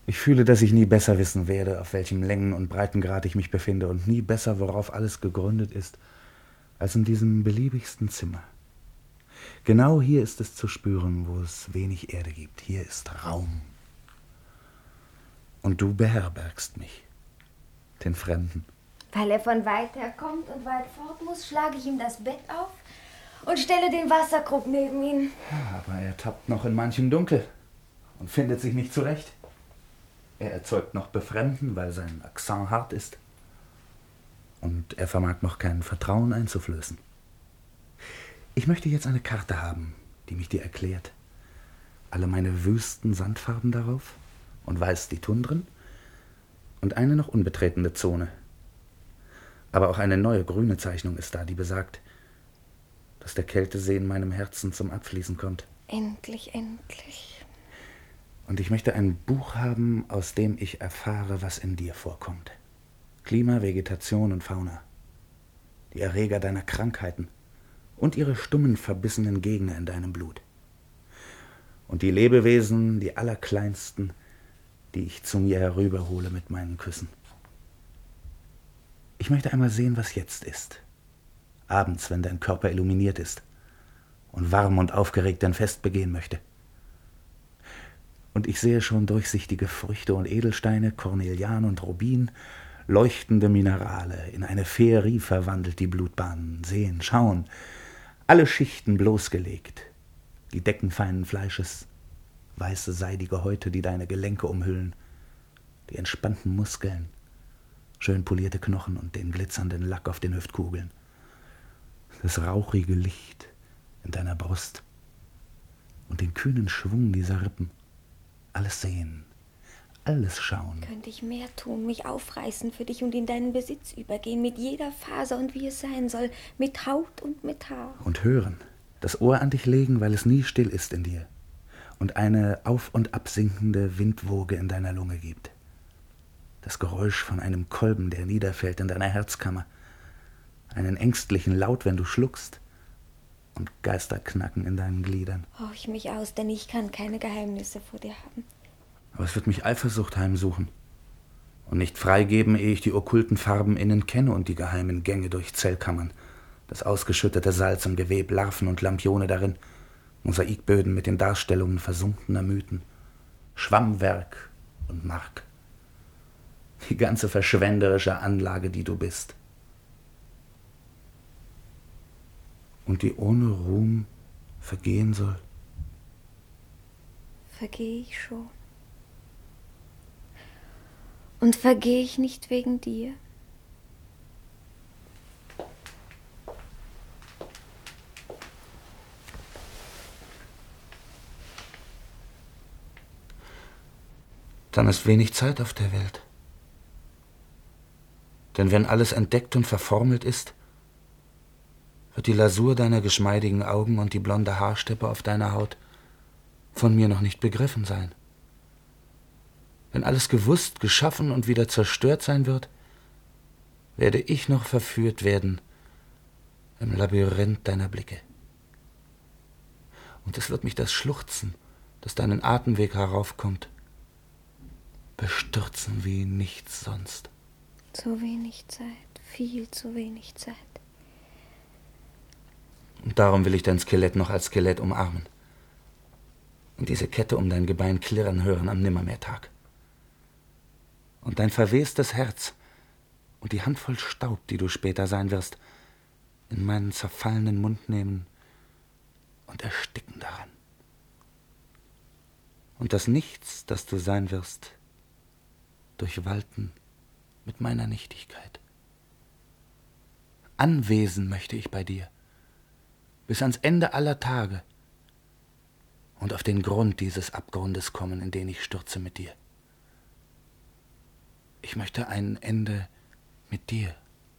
Ich fühle, dass ich nie besser wissen werde, auf welchem Längen- und Breitengrad ich mich befinde und nie besser, worauf alles gegründet ist, als in diesem beliebigsten Zimmer. Genau hier ist es zu spüren, wo es wenig Erde gibt. Hier ist Raum. Und du beherbergst mich, den Fremden. Weil er von weit her kommt und weit fort muss, schlage ich ihm das Bett auf und stelle den Wasserkrug neben ihn. Ja, aber er tappt noch in manchem Dunkel und findet sich nicht zurecht. Er erzeugt noch Befremden, weil sein Akzent hart ist. Und er vermag noch kein Vertrauen einzuflößen. Ich möchte jetzt eine Karte haben, die mich dir erklärt. Alle meine wüsten Sandfarben darauf und weiß die Tundren und eine noch unbetretene Zone. Aber auch eine neue grüne Zeichnung ist da, die besagt, dass der Kältesee in meinem Herzen zum Abfließen kommt. Endlich, endlich. Und ich möchte ein Buch haben, aus dem ich erfahre, was in dir vorkommt. Klima, Vegetation und Fauna. Die Erreger deiner Krankheiten und ihre stummen, verbissenen Gegner in deinem Blut. Und die Lebewesen, die allerkleinsten, die ich zu mir herüberhole mit meinen Küssen. Ich möchte einmal sehen, was jetzt ist. Abends, wenn dein Körper illuminiert ist und warm und aufgeregt dein Fest begehen möchte. Und ich sehe schon durchsichtige Früchte und Edelsteine, Kornelian und Rubin, leuchtende Minerale, in eine Feerie verwandelt die Blutbahnen, sehen, schauen, alle Schichten bloßgelegt, die Decken feinen Fleisches, weiße seidige Häute, die deine Gelenke umhüllen, die entspannten Muskeln, schön polierte Knochen und den glitzernden Lack auf den Hüftkugeln, das rauchige Licht in deiner Brust und den kühnen Schwung dieser Rippen. Alles sehen, alles schauen. Könnte ich mehr tun, mich aufreißen für dich und in deinen Besitz übergehen, mit jeder Faser und wie es sein soll, mit Haut und mit Haar. Und hören, das Ohr an dich legen, weil es nie still ist in dir und eine auf- und absinkende Windwoge in deiner Lunge gibt. Das Geräusch von einem Kolben, der niederfällt in deiner Herzkammer, einen ängstlichen Laut, wenn du schluckst, und Geisterknacken in deinen Gliedern. Horch mich aus, denn ich kann keine Geheimnisse vor dir haben. Aber es wird mich Eifersucht heimsuchen und nicht freigeben, ehe ich die okkulten Farben innen kenne und die geheimen Gänge durch Zellkammern, das ausgeschüttete Salz im Geweb, Larven und Lampione darin, Mosaikböden mit den Darstellungen versunkener Mythen, Schwammwerk und Mark. Die ganze verschwenderische Anlage, die du bist. Und die ohne Ruhm vergehen soll. Vergehe ich schon. Und vergehe ich nicht wegen dir? Dann ist wenig Zeit auf der Welt. Denn wenn alles entdeckt und verformelt ist, wird die Lasur deiner geschmeidigen Augen und die blonde Haarsteppe auf deiner Haut von mir noch nicht begriffen sein. Wenn alles gewusst, geschaffen und wieder zerstört sein wird, werde ich noch verführt werden im Labyrinth deiner Blicke. Und es wird mich das Schluchzen, das deinen Atemweg heraufkommt, bestürzen wie nichts sonst. Zu wenig Zeit, viel zu wenig Zeit. Und darum will ich dein Skelett noch als Skelett umarmen. Und diese Kette um dein Gebein klirren hören am Nimmermehrtag. Und dein verwestes Herz und die Handvoll Staub, die du später sein wirst, in meinen zerfallenen Mund nehmen und ersticken daran. Und das Nichts, das du sein wirst, durchwalten mit meiner Nichtigkeit. Anwesen möchte ich bei dir, bis ans Ende aller Tage und auf den Grund dieses Abgrundes kommen, in den ich stürze mit dir. Ich möchte ein Ende mit dir.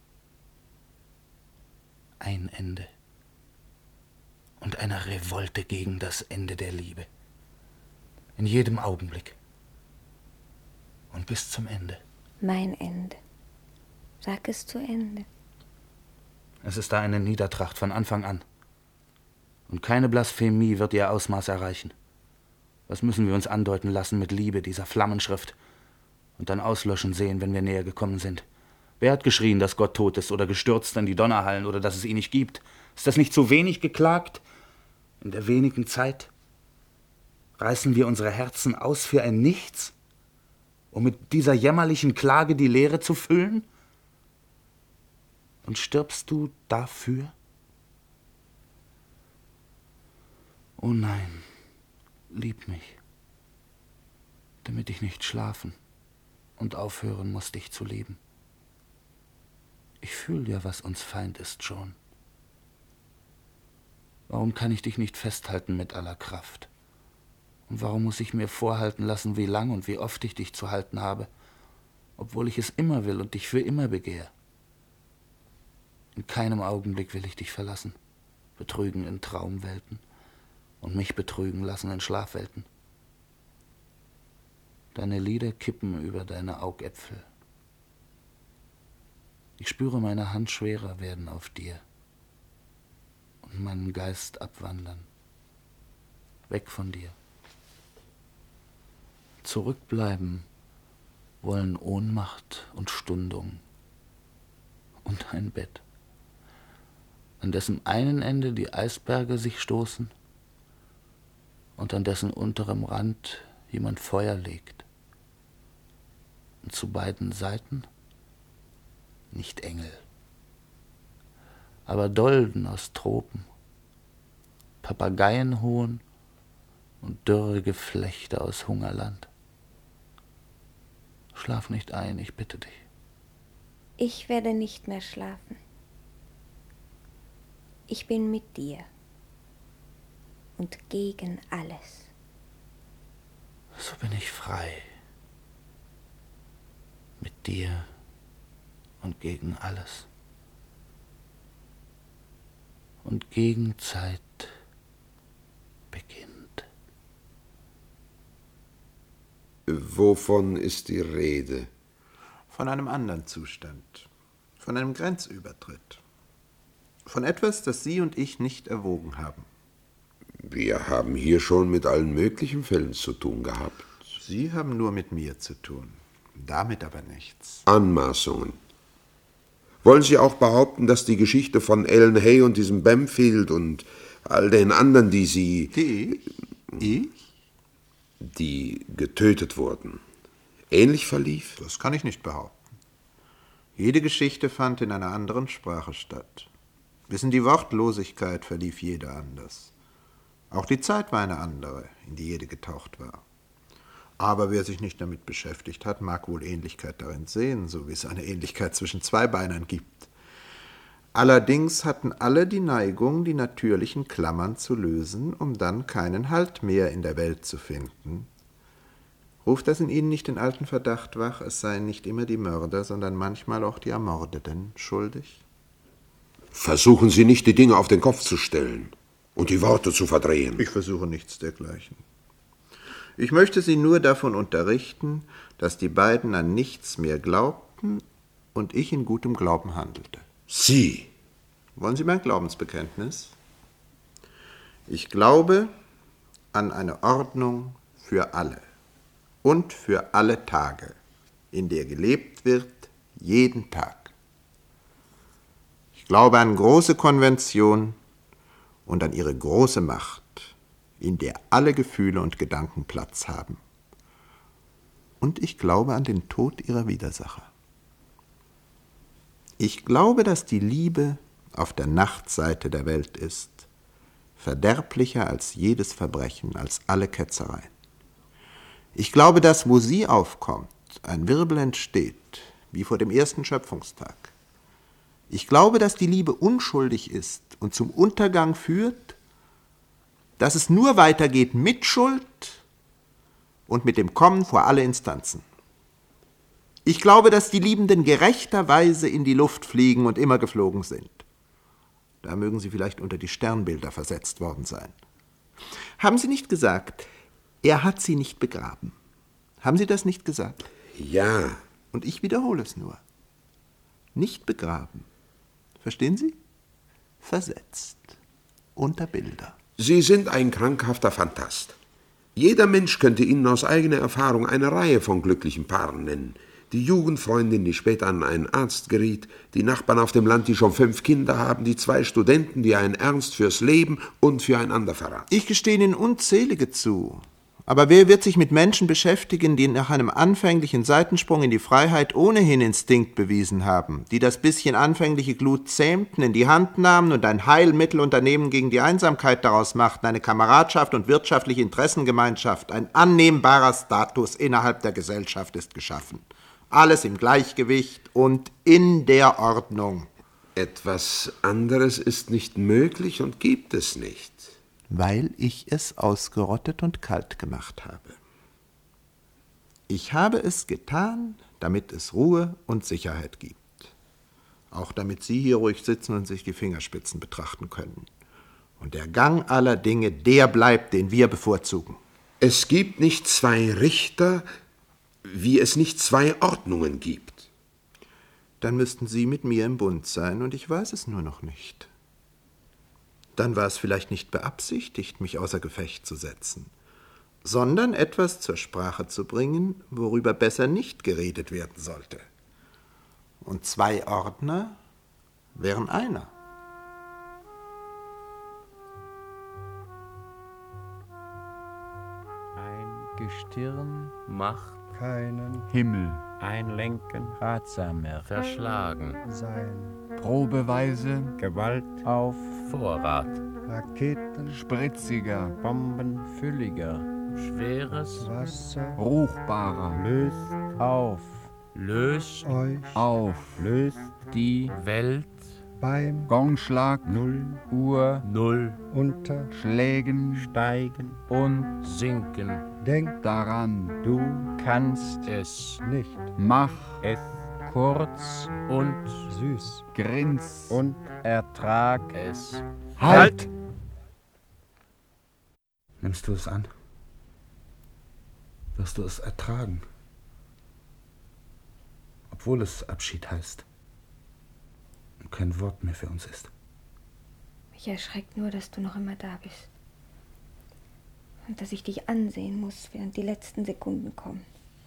Ein Ende. Und eine Revolte gegen das Ende der Liebe. In jedem Augenblick. Und bis zum Ende. Mein Ende. Sag es zu Ende. Es ist da eine Niedertracht von Anfang an. Und keine Blasphemie wird ihr Ausmaß erreichen. Was müssen wir uns andeuten lassen mit Liebe, dieser Flammenschrift, und dann auslöschen sehen, wenn wir näher gekommen sind? Wer hat geschrien, dass Gott tot ist oder gestürzt in die Donnerhallen oder dass es ihn nicht gibt? Ist das nicht zu wenig geklagt? In der wenigen Zeit? Reißen wir unsere Herzen aus für ein Nichts, um mit dieser jämmerlichen Klage die Leere zu füllen? Und stirbst du dafür? Oh nein, lieb mich, damit ich nicht schlafen und aufhören muss, dich zu lieben. Ich fühle ja, was uns Feind ist schon. Warum kann ich dich nicht festhalten mit aller Kraft? Und warum muss ich mir vorhalten lassen, wie lang und wie oft ich dich zu halten habe, obwohl ich es immer will und dich für immer begehre? In keinem Augenblick will ich dich verlassen, betrügen in Traumwelten und mich betrügen lassen in Schlafwelten. Deine Lider kippen über deine Augäpfel. Ich spüre meine Hand schwerer werden auf dir und meinen Geist abwandern, weg von dir. Zurückbleiben wollen Ohnmacht und Stundung und ein Bett, an dessen einen Ende die Eisberge sich stoßen und an dessen unterem Rand jemand Feuer legt. Und zu beiden Seiten nicht Engel, aber Dolden aus Tropen, Papageienhohn und dürre Geflechte aus Hungerland. Schlaf nicht ein, ich bitte dich. Ich werde nicht mehr schlafen. Ich bin mit dir und gegen alles. So bin ich frei. Mit dir und gegen alles. Und Gegenzeit beginnt. Wovon ist die Rede? Von einem anderen Zustand. Von einem Grenzübertritt. Von etwas, das Sie und ich nicht erwogen haben. Wir haben hier schon mit allen möglichen Fällen zu tun gehabt. Sie haben nur mit mir zu tun. Damit aber nichts. Anmaßungen. Wollen Sie auch behaupten, dass die Geschichte von Ellen Hay und diesem Bamfield und all den anderen, die Sie... Die? Ich? Die getötet wurden, ähnlich verlief? Das kann ich nicht behaupten. Jede Geschichte fand in einer anderen Sprache statt. Bis in die Wortlosigkeit verlief jede anders. Auch die Zeit war eine andere, in die jede getaucht war. Aber wer sich nicht damit beschäftigt hat, mag wohl Ähnlichkeit darin sehen, so wie es eine Ähnlichkeit zwischen Zweibeinern gibt. Allerdings hatten alle die Neigung, die natürlichen Klammern zu lösen, um dann keinen Halt mehr in der Welt zu finden. Ruft das in Ihnen nicht den alten Verdacht wach, es seien nicht immer die Mörder, sondern manchmal auch die Ermordeten schuldig? Versuchen Sie nicht, die Dinge auf den Kopf zu stellen und die Worte zu verdrehen. Ich versuche nichts dergleichen. Ich möchte Sie nur davon unterrichten, dass die beiden an nichts mehr glaubten und ich in gutem Glauben handelte. Sie? Wollen Sie mein Glaubensbekenntnis? Ich glaube an eine Ordnung für alle und für alle Tage, in der gelebt wird, jeden Tag. Ich glaube an große Konventionen und an ihre große Macht, in der alle Gefühle und Gedanken Platz haben. Und ich glaube an den Tod ihrer Widersacher. Ich glaube, dass die Liebe auf der Nachtseite der Welt ist, verderblicher als jedes Verbrechen, als alle Ketzereien. Ich glaube, dass, wo sie aufkommt, ein Wirbel entsteht, wie vor dem ersten Schöpfungstag. Ich glaube, dass die Liebe unschuldig ist und zum Untergang führt, dass es nur weitergeht mit Schuld und mit dem Kommen vor alle Instanzen. Ich glaube, dass die Liebenden gerechterweise in die Luft fliegen und immer geflogen sind. Da mögen sie vielleicht unter die Sternbilder versetzt worden sein. Haben Sie nicht gesagt, er hat sie nicht begraben? Haben Sie das nicht gesagt? Ja. Und ich wiederhole es nur. Nicht begraben. Verstehen Sie? Versetzt. Unter Bilder. Sie sind ein krankhafter Phantast. Jeder Mensch könnte Ihnen aus eigener Erfahrung eine Reihe von glücklichen Paaren nennen. Die Jugendfreundin, die später an einen Arzt geriet, die Nachbarn auf dem Land, die schon fünf Kinder haben, die zwei Studenten, die einen Ernst fürs Leben und füreinander verraten. Ich gestehe Ihnen unzählige zu. Aber wer wird sich mit Menschen beschäftigen, die nach einem anfänglichen Seitensprung in die Freiheit ohnehin Instinkt bewiesen haben, die das bisschen anfängliche Glut zähmten, in die Hand nahmen und ein Heilmittelunternehmen gegen die Einsamkeit daraus machten, eine Kameradschaft und wirtschaftliche Interessengemeinschaft, ein annehmbarer Status innerhalb der Gesellschaft ist geschaffen. Alles im Gleichgewicht und in der Ordnung. Etwas anderes ist nicht möglich und gibt es nicht. Weil ich es ausgerottet und kalt gemacht habe. Ich habe es getan, damit es Ruhe und Sicherheit gibt. Auch damit Sie hier ruhig sitzen und sich die Fingerspitzen betrachten können. Und der Gang aller Dinge, der bleibt, den wir bevorzugen. Es gibt nicht zwei Richter, wie es nicht zwei Ordnungen gibt. Dann müssten Sie mit mir im Bund sein, und ich weiß es nur noch nicht. Dann war es vielleicht nicht beabsichtigt, mich außer Gefecht zu setzen, sondern etwas zur Sprache zu bringen, worüber besser nicht geredet werden sollte. Und zwei Ordner wären einer. Ein Gestirn macht keinen Himmel, ein Lenken ratsamer, verschlagen sein. Probeweise Gewalt auf Vorrat, Raketen spritziger, Bomben fülliger, schweres Wasser ruchbarer, löst auf, löst euch auf, löst die Welt beim Gongschlag Null Uhr null unter Schlägen Steigen und sinken. Denk daran, du kannst Es nicht mach es kurz und süß grins und Ertrag es. Halt! Nimmst du es an? Wirst du es ertragen? Obwohl es Abschied heißt und kein Wort mehr für uns ist. Mich erschreckt nur, dass du noch immer da bist. Und dass ich dich ansehen muss, während die letzten Sekunden kommen.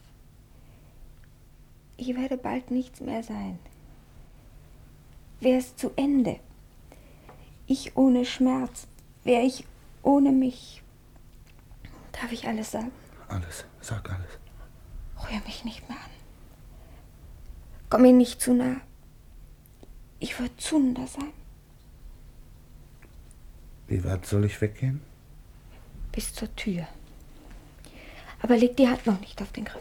Ich werde bald nichts mehr sein. Wäre es zu Ende. Ich ohne Schmerz. Wäre ich ohne mich. Darf ich alles sagen? Alles, sag alles. Rühr mich nicht mehr an. Komm mir nicht zu nah. Ich würde zunder sein. Wie weit soll ich weggehen? Bis zur Tür. Aber leg die Hand noch nicht auf den Griff.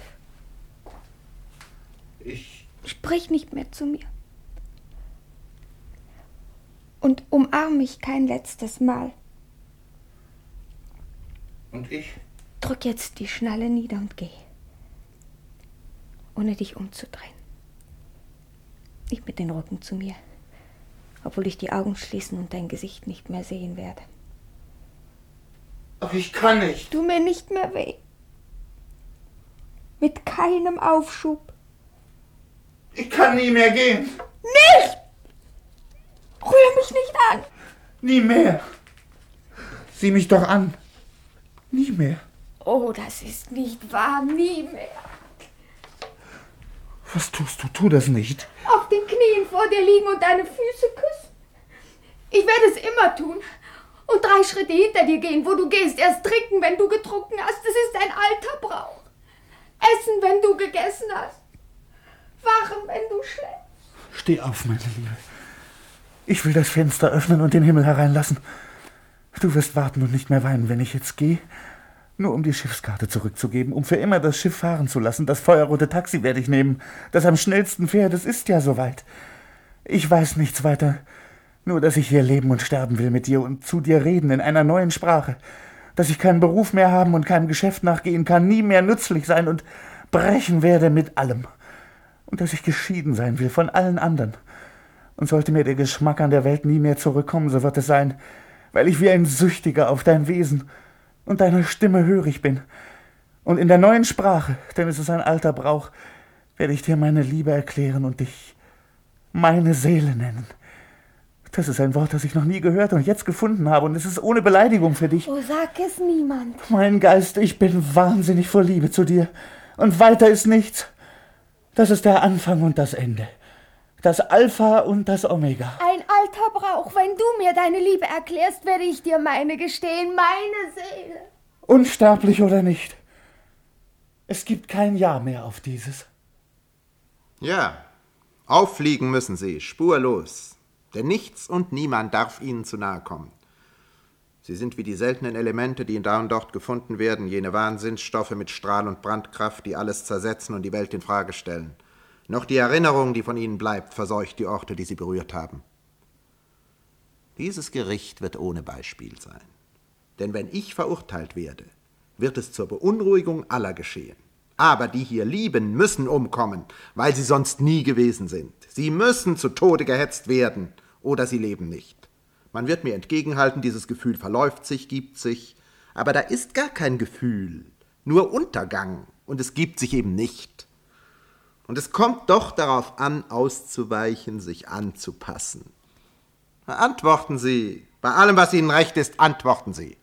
Ich... Sprich nicht mehr zu mir. Und umarm mich kein letztes Mal. Und ich? Drück jetzt die Schnalle nieder und geh. Ohne dich umzudrehen. Nicht mit den Rücken zu mir. Obwohl ich die Augen schließen und dein Gesicht nicht mehr sehen werde. Aber ich kann nicht. Tu mir nicht mehr weh. Mit keinem Aufschub. Ich kann nie mehr gehen. Nicht! Rühr mich nicht an. Nie mehr. Sieh mich doch an. Nie mehr. Oh, das ist nicht wahr. Nie mehr. Was tust du? Tu das nicht. Auf den Knien vor dir liegen und deine Füße küssen. Ich werde es immer tun. Und drei Schritte hinter dir gehen, wo du gehst. Erst trinken, wenn du getrunken hast. Das ist ein alter Brauch. Essen, wenn du gegessen hast. Wachen, wenn du schläfst. Steh auf, meine Liebe. Ich will das Fenster öffnen und den Himmel hereinlassen. Du wirst warten und nicht mehr weinen, wenn ich jetzt gehe. Nur um die Schiffskarte zurückzugeben, um für immer das Schiff fahren zu lassen. Das feuerrote Taxi werde ich nehmen, das am schnellsten fährt. Es ist ja soweit. Ich weiß nichts weiter. Nur, dass ich hier leben und sterben will mit dir und zu dir reden in einer neuen Sprache. Dass ich keinen Beruf mehr haben und keinem Geschäft nachgehen kann, nie mehr nützlich sein und brechen werde mit allem. Und dass ich geschieden sein will von allen anderen. Und sollte mir der Geschmack an der Welt nie mehr zurückkommen, so wird es sein, weil ich wie ein Süchtiger auf dein Wesen und deine Stimme hörig bin. Und in der neuen Sprache, denn es ist ein alter Brauch, werde ich dir meine Liebe erklären und dich meine Seele nennen. Das ist ein Wort, das ich noch nie gehört und jetzt gefunden habe. Und es ist ohne Beleidigung für dich. Oh, sag es niemand. Mein Geist, ich bin wahnsinnig vor Liebe zu dir. Und weiter ist nichts. Das ist der Anfang und das Ende. Das Alpha und das Omega. Ein alter Brauch. Wenn du mir deine Liebe erklärst, werde ich dir meine gestehen, meine Seele. Unsterblich oder nicht. Es gibt kein Ja mehr auf dieses. Ja, auffliegen müssen sie, spurlos. Denn nichts und niemand darf ihnen zu nahe kommen. Sie sind wie die seltenen Elemente, die da und dort gefunden werden, jene Wahnsinnsstoffe mit Strahl- und Brandkraft, die alles zersetzen und die Welt in Frage stellen. Noch die Erinnerung, die von ihnen bleibt, verseucht die Orte, die sie berührt haben. Dieses Gericht wird ohne Beispiel sein. Denn wenn ich verurteilt werde, wird es zur Beunruhigung aller geschehen. Aber die hier lieben, müssen umkommen, weil sie sonst nie gewesen sind. Sie müssen zu Tode gehetzt werden, oder sie leben nicht. Man wird mir entgegenhalten, dieses Gefühl verläuft sich, gibt sich, aber da ist gar kein Gefühl, nur Untergang, und es gibt sich eben nicht. Und es kommt doch darauf an, auszuweichen, sich anzupassen. Antworten Sie, bei allem, was Ihnen recht ist, antworten Sie.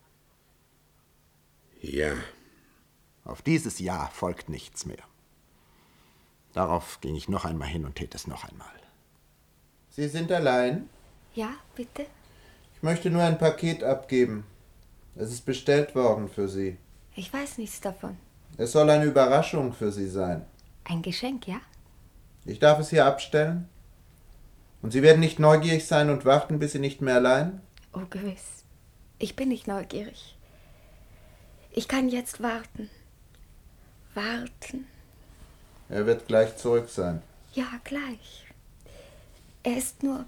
Ja. Auf dieses Ja folgt nichts mehr. Darauf ging ich noch einmal hin und täte es noch einmal. Sie sind allein? Ja, bitte? Ich möchte nur ein Paket abgeben. Es ist bestellt worden für Sie. Ich weiß nichts davon. Es soll eine Überraschung für Sie sein. Ein Geschenk, ja? Ich darf es hier abstellen? Und Sie werden nicht neugierig sein und warten, bis Sie nicht mehr allein? Oh, gewiss. Ich bin nicht neugierig. Ich kann jetzt warten. Warten. Er wird gleich zurück sein. Ja, gleich. Er ist nur...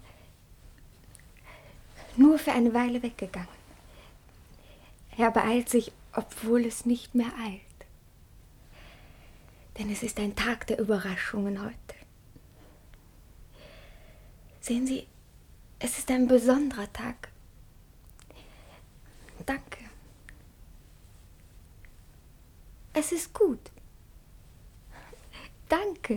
nur für eine Weile weggegangen. Er beeilt sich, obwohl es nicht mehr eilt. Denn es ist ein Tag der Überraschungen heute. Sehen Sie, es ist ein besonderer Tag. Danke. Es ist gut. Danke.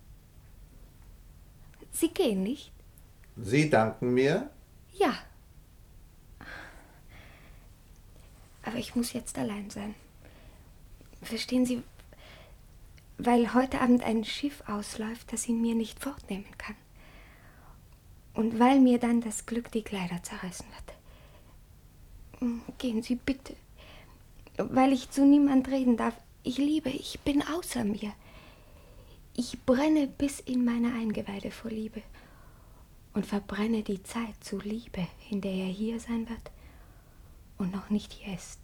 Sie gehen nicht? Sie danken mir? Ja. Aber ich muss jetzt allein sein. Verstehen Sie, weil heute Abend ein Schiff ausläuft, das ihn mir nicht fortnehmen kann. Und weil mir dann das Glück die Kleider zerreißen wird. Gehen Sie bitte. Weil ich zu niemand reden darf. Ich liebe, ich bin außer mir. Ich brenne bis in meine Eingeweide vor Liebe und verbrenne die Zeit zu Liebe, in der er hier sein wird und noch nicht hier ist.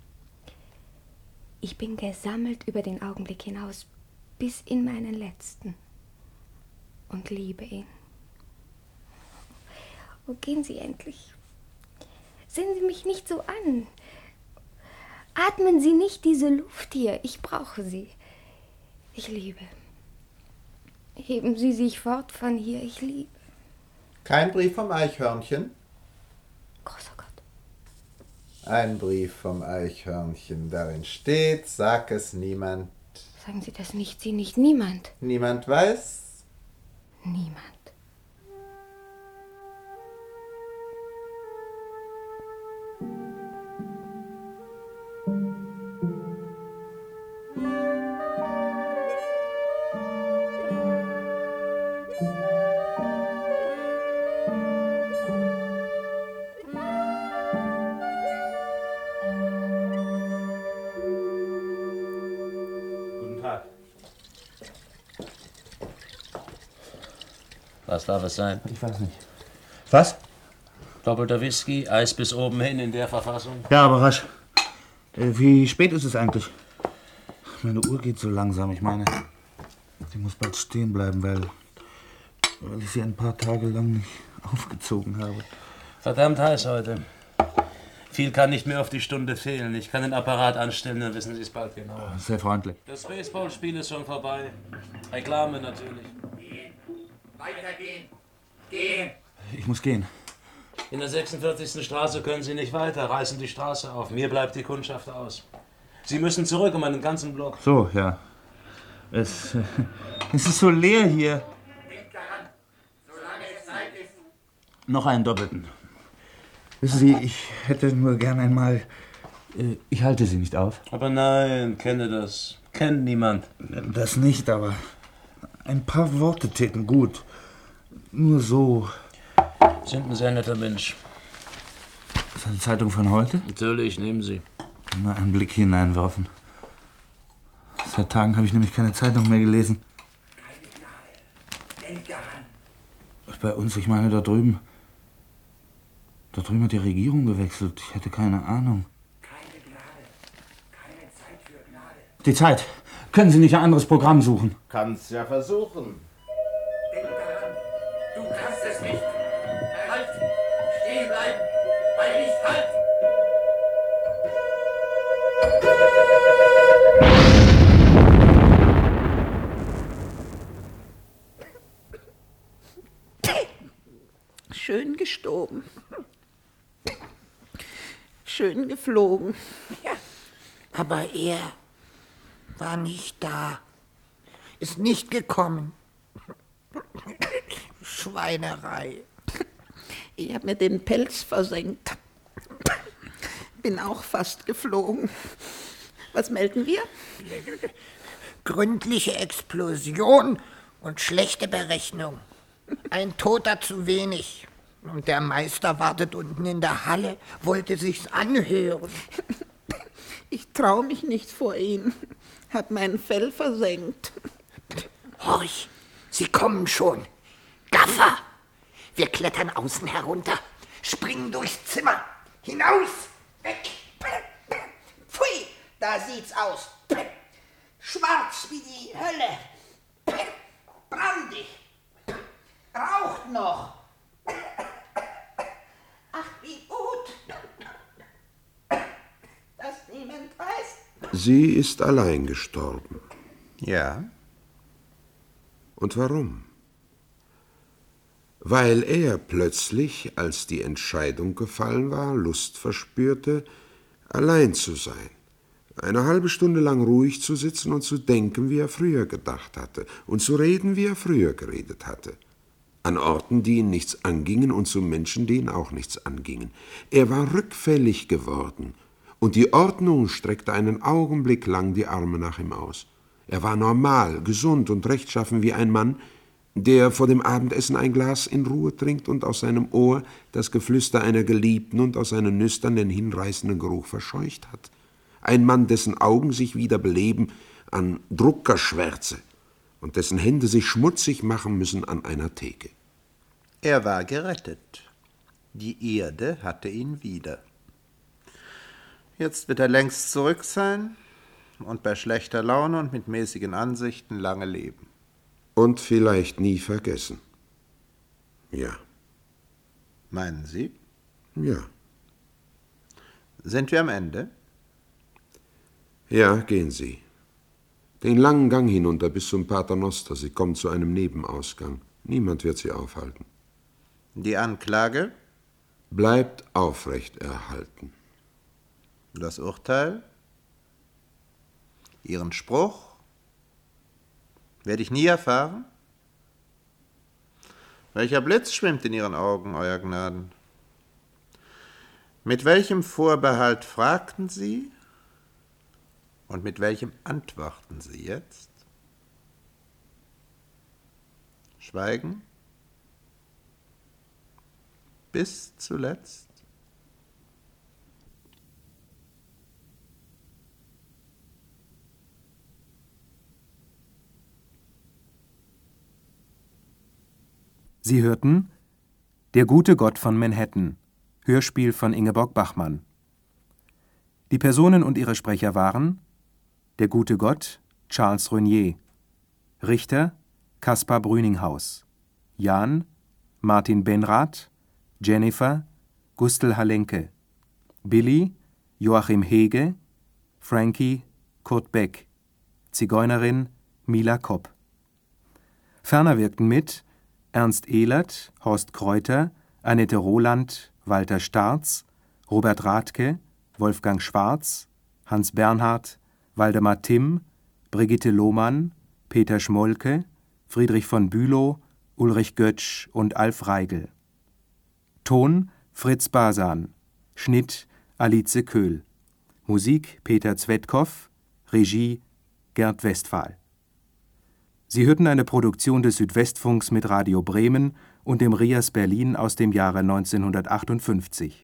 Ich bin gesammelt über den Augenblick hinaus bis in meinen letzten und liebe ihn. Oh, gehen Sie endlich. Sehen Sie mich nicht so an. Atmen Sie nicht diese Luft hier. Ich brauche sie. Ich liebe. Heben Sie sich fort von hier. Ich liebe. Kein Brief vom Eichhörnchen? Großer Gott. Ein Brief vom Eichhörnchen. Darin steht, sag es niemand. Sagen Sie das nicht, Sie nicht, niemand. Niemand weiß? Niemand. Was darf es sein? Ich weiß nicht. Was? Doppelter Whisky, Eis bis oben hin in der Verfassung? Ja, aber rasch. Äh, wie spät ist es eigentlich? Meine Uhr geht so langsam. Ich meine, sie muss bald stehen bleiben, weil, weil ich sie ein paar Tage lang nicht aufgezogen habe. Verdammt heiß heute. Viel kann nicht mehr auf die Stunde fehlen. Ich kann den Apparat anstellen, dann wissen Sie es bald genauer. Sehr freundlich. Das Baseballspiel ist schon vorbei. Reklame natürlich. Weitergehen. Gehen. Ich muss gehen. In der sechsundvierzigsten Straße können Sie nicht weiter. Reißen die Straße auf. Mir bleibt die Kundschaft aus. Sie müssen zurück um einen ganzen Block. So, ja. Es, es ist so leer hier. Denkt daran, solange es Zeit ist. Noch einen doppelten. Wissen Sie, ich hätte nur gern einmal... Äh, ich halte Sie nicht auf. Aber nein, kenne das. Kennt niemand. Das nicht, aber ein paar Worte täten gut. Nur so. Sind ein sehr netter Mensch. Ist das eine Zeitung von heute? Natürlich, nehmen Sie. Mal einen Blick hineinwerfen. Seit Tagen habe ich nämlich keine Zeitung mehr gelesen. Denk daran. Bei uns, ich meine da drüben. Da drüben hat die Regierung gewechselt. Ich hätte keine Ahnung. Keine Gnade. Keine Zeit für Gnade. Die Zeit. Können Sie nicht ein anderes Programm suchen? Kannst ja versuchen. Denk daran. Du kannst es nicht. Halt. Stehen bleiben. Bei Licht, halt. Schön gestoben. Schön geflogen. Ja, aber er war nicht da. Ist nicht gekommen. Schweinerei. Ich habe mir den Pelz versenkt. Bin auch fast geflogen. Was melden wir? Gründliche Explosion und schlechte Berechnung. Ein Toter zu wenig. Und der Meister wartet unten in der Halle, wollte sich's anhören. Ich trau mich nicht vor ihm. Hab mein Fell versenkt. Horch, sie kommen schon. Gaffer! Wir klettern außen herunter, springen durchs Zimmer, hinaus, weg. Pfui, da sieht's aus. Schwarz wie die Hölle. Brandig. Raucht noch. Ach, wie gut, dass niemand weiß. Sie ist allein gestorben. Ja. Und warum? Weil er plötzlich, als die Entscheidung gefallen war, Lust verspürte, allein zu sein. Eine halbe Stunde lang ruhig zu sitzen und zu denken, wie er früher gedacht hatte, und zu reden, wie er früher geredet hatte. An Orten, die ihn nichts angingen, und zu Menschen, die ihn auch nichts angingen. Er war rückfällig geworden, und die Ordnung streckte einen Augenblick lang die Arme nach ihm aus. Er war normal, gesund und rechtschaffen wie ein Mann, der vor dem Abendessen ein Glas in Ruhe trinkt und aus seinem Ohr das Geflüster einer Geliebten und aus seinen Nüstern den hinreißenden Geruch verscheucht hat. Ein Mann, dessen Augen sich wieder beleben an Druckerschwärze und dessen Hände sich schmutzig machen müssen an einer Theke. Er war gerettet. Die Erde hatte ihn wieder. Jetzt wird er längst zurück sein und bei schlechter Laune und mit mäßigen Ansichten lange leben. Und vielleicht nie vergessen. Ja. Meinen Sie? Ja. Sind wir am Ende? Ja, gehen Sie. Den langen Gang hinunter bis zum Pater Noster. Sie kommen zu einem Nebenausgang. Niemand wird Sie aufhalten. Die Anklage? Bleibt aufrecht erhalten. Das Urteil? Ihren Spruch? Werde ich nie erfahren? Welcher Blitz schwimmt in Ihren Augen, Euer Gnaden? Mit welchem Vorbehalt fragten Sie? Und mit welchem antworten Sie jetzt? Schweigen? Bis zuletzt? Sie hörten Der gute Gott von Manhattan, Hörspiel von Ingeborg Bachmann. Die Personen und ihre Sprecher waren: Der gute Gott, Charles Reunier; Richter, Kaspar Brüninghaus; Jan, Martin Benrath; Jennifer, Gustl Halenke; Billy, Joachim Hege; Frankie, Kurt Beck; Zigeunerin, Mila Kopp. Ferner wirkten mit Ernst Ehlert, Horst Kräuter, Annette Roland, Walter Starz, Robert Rathke, Wolfgang Schwarz, Hans Bernhard, Waldemar Timm, Brigitte Lohmann, Peter Schmolke, Friedrich von Bülow, Ulrich Götsch und Alf Reigel. Ton Fritz Basan, Schnitt Alice Köhl, Musik Peter Zvedkow, Regie Gerd Westphal. Sie hörten eine Produktion des Südwestfunks mit Radio Bremen und dem R I A S Berlin aus dem Jahre neunzehnhundertachtundfünfzig.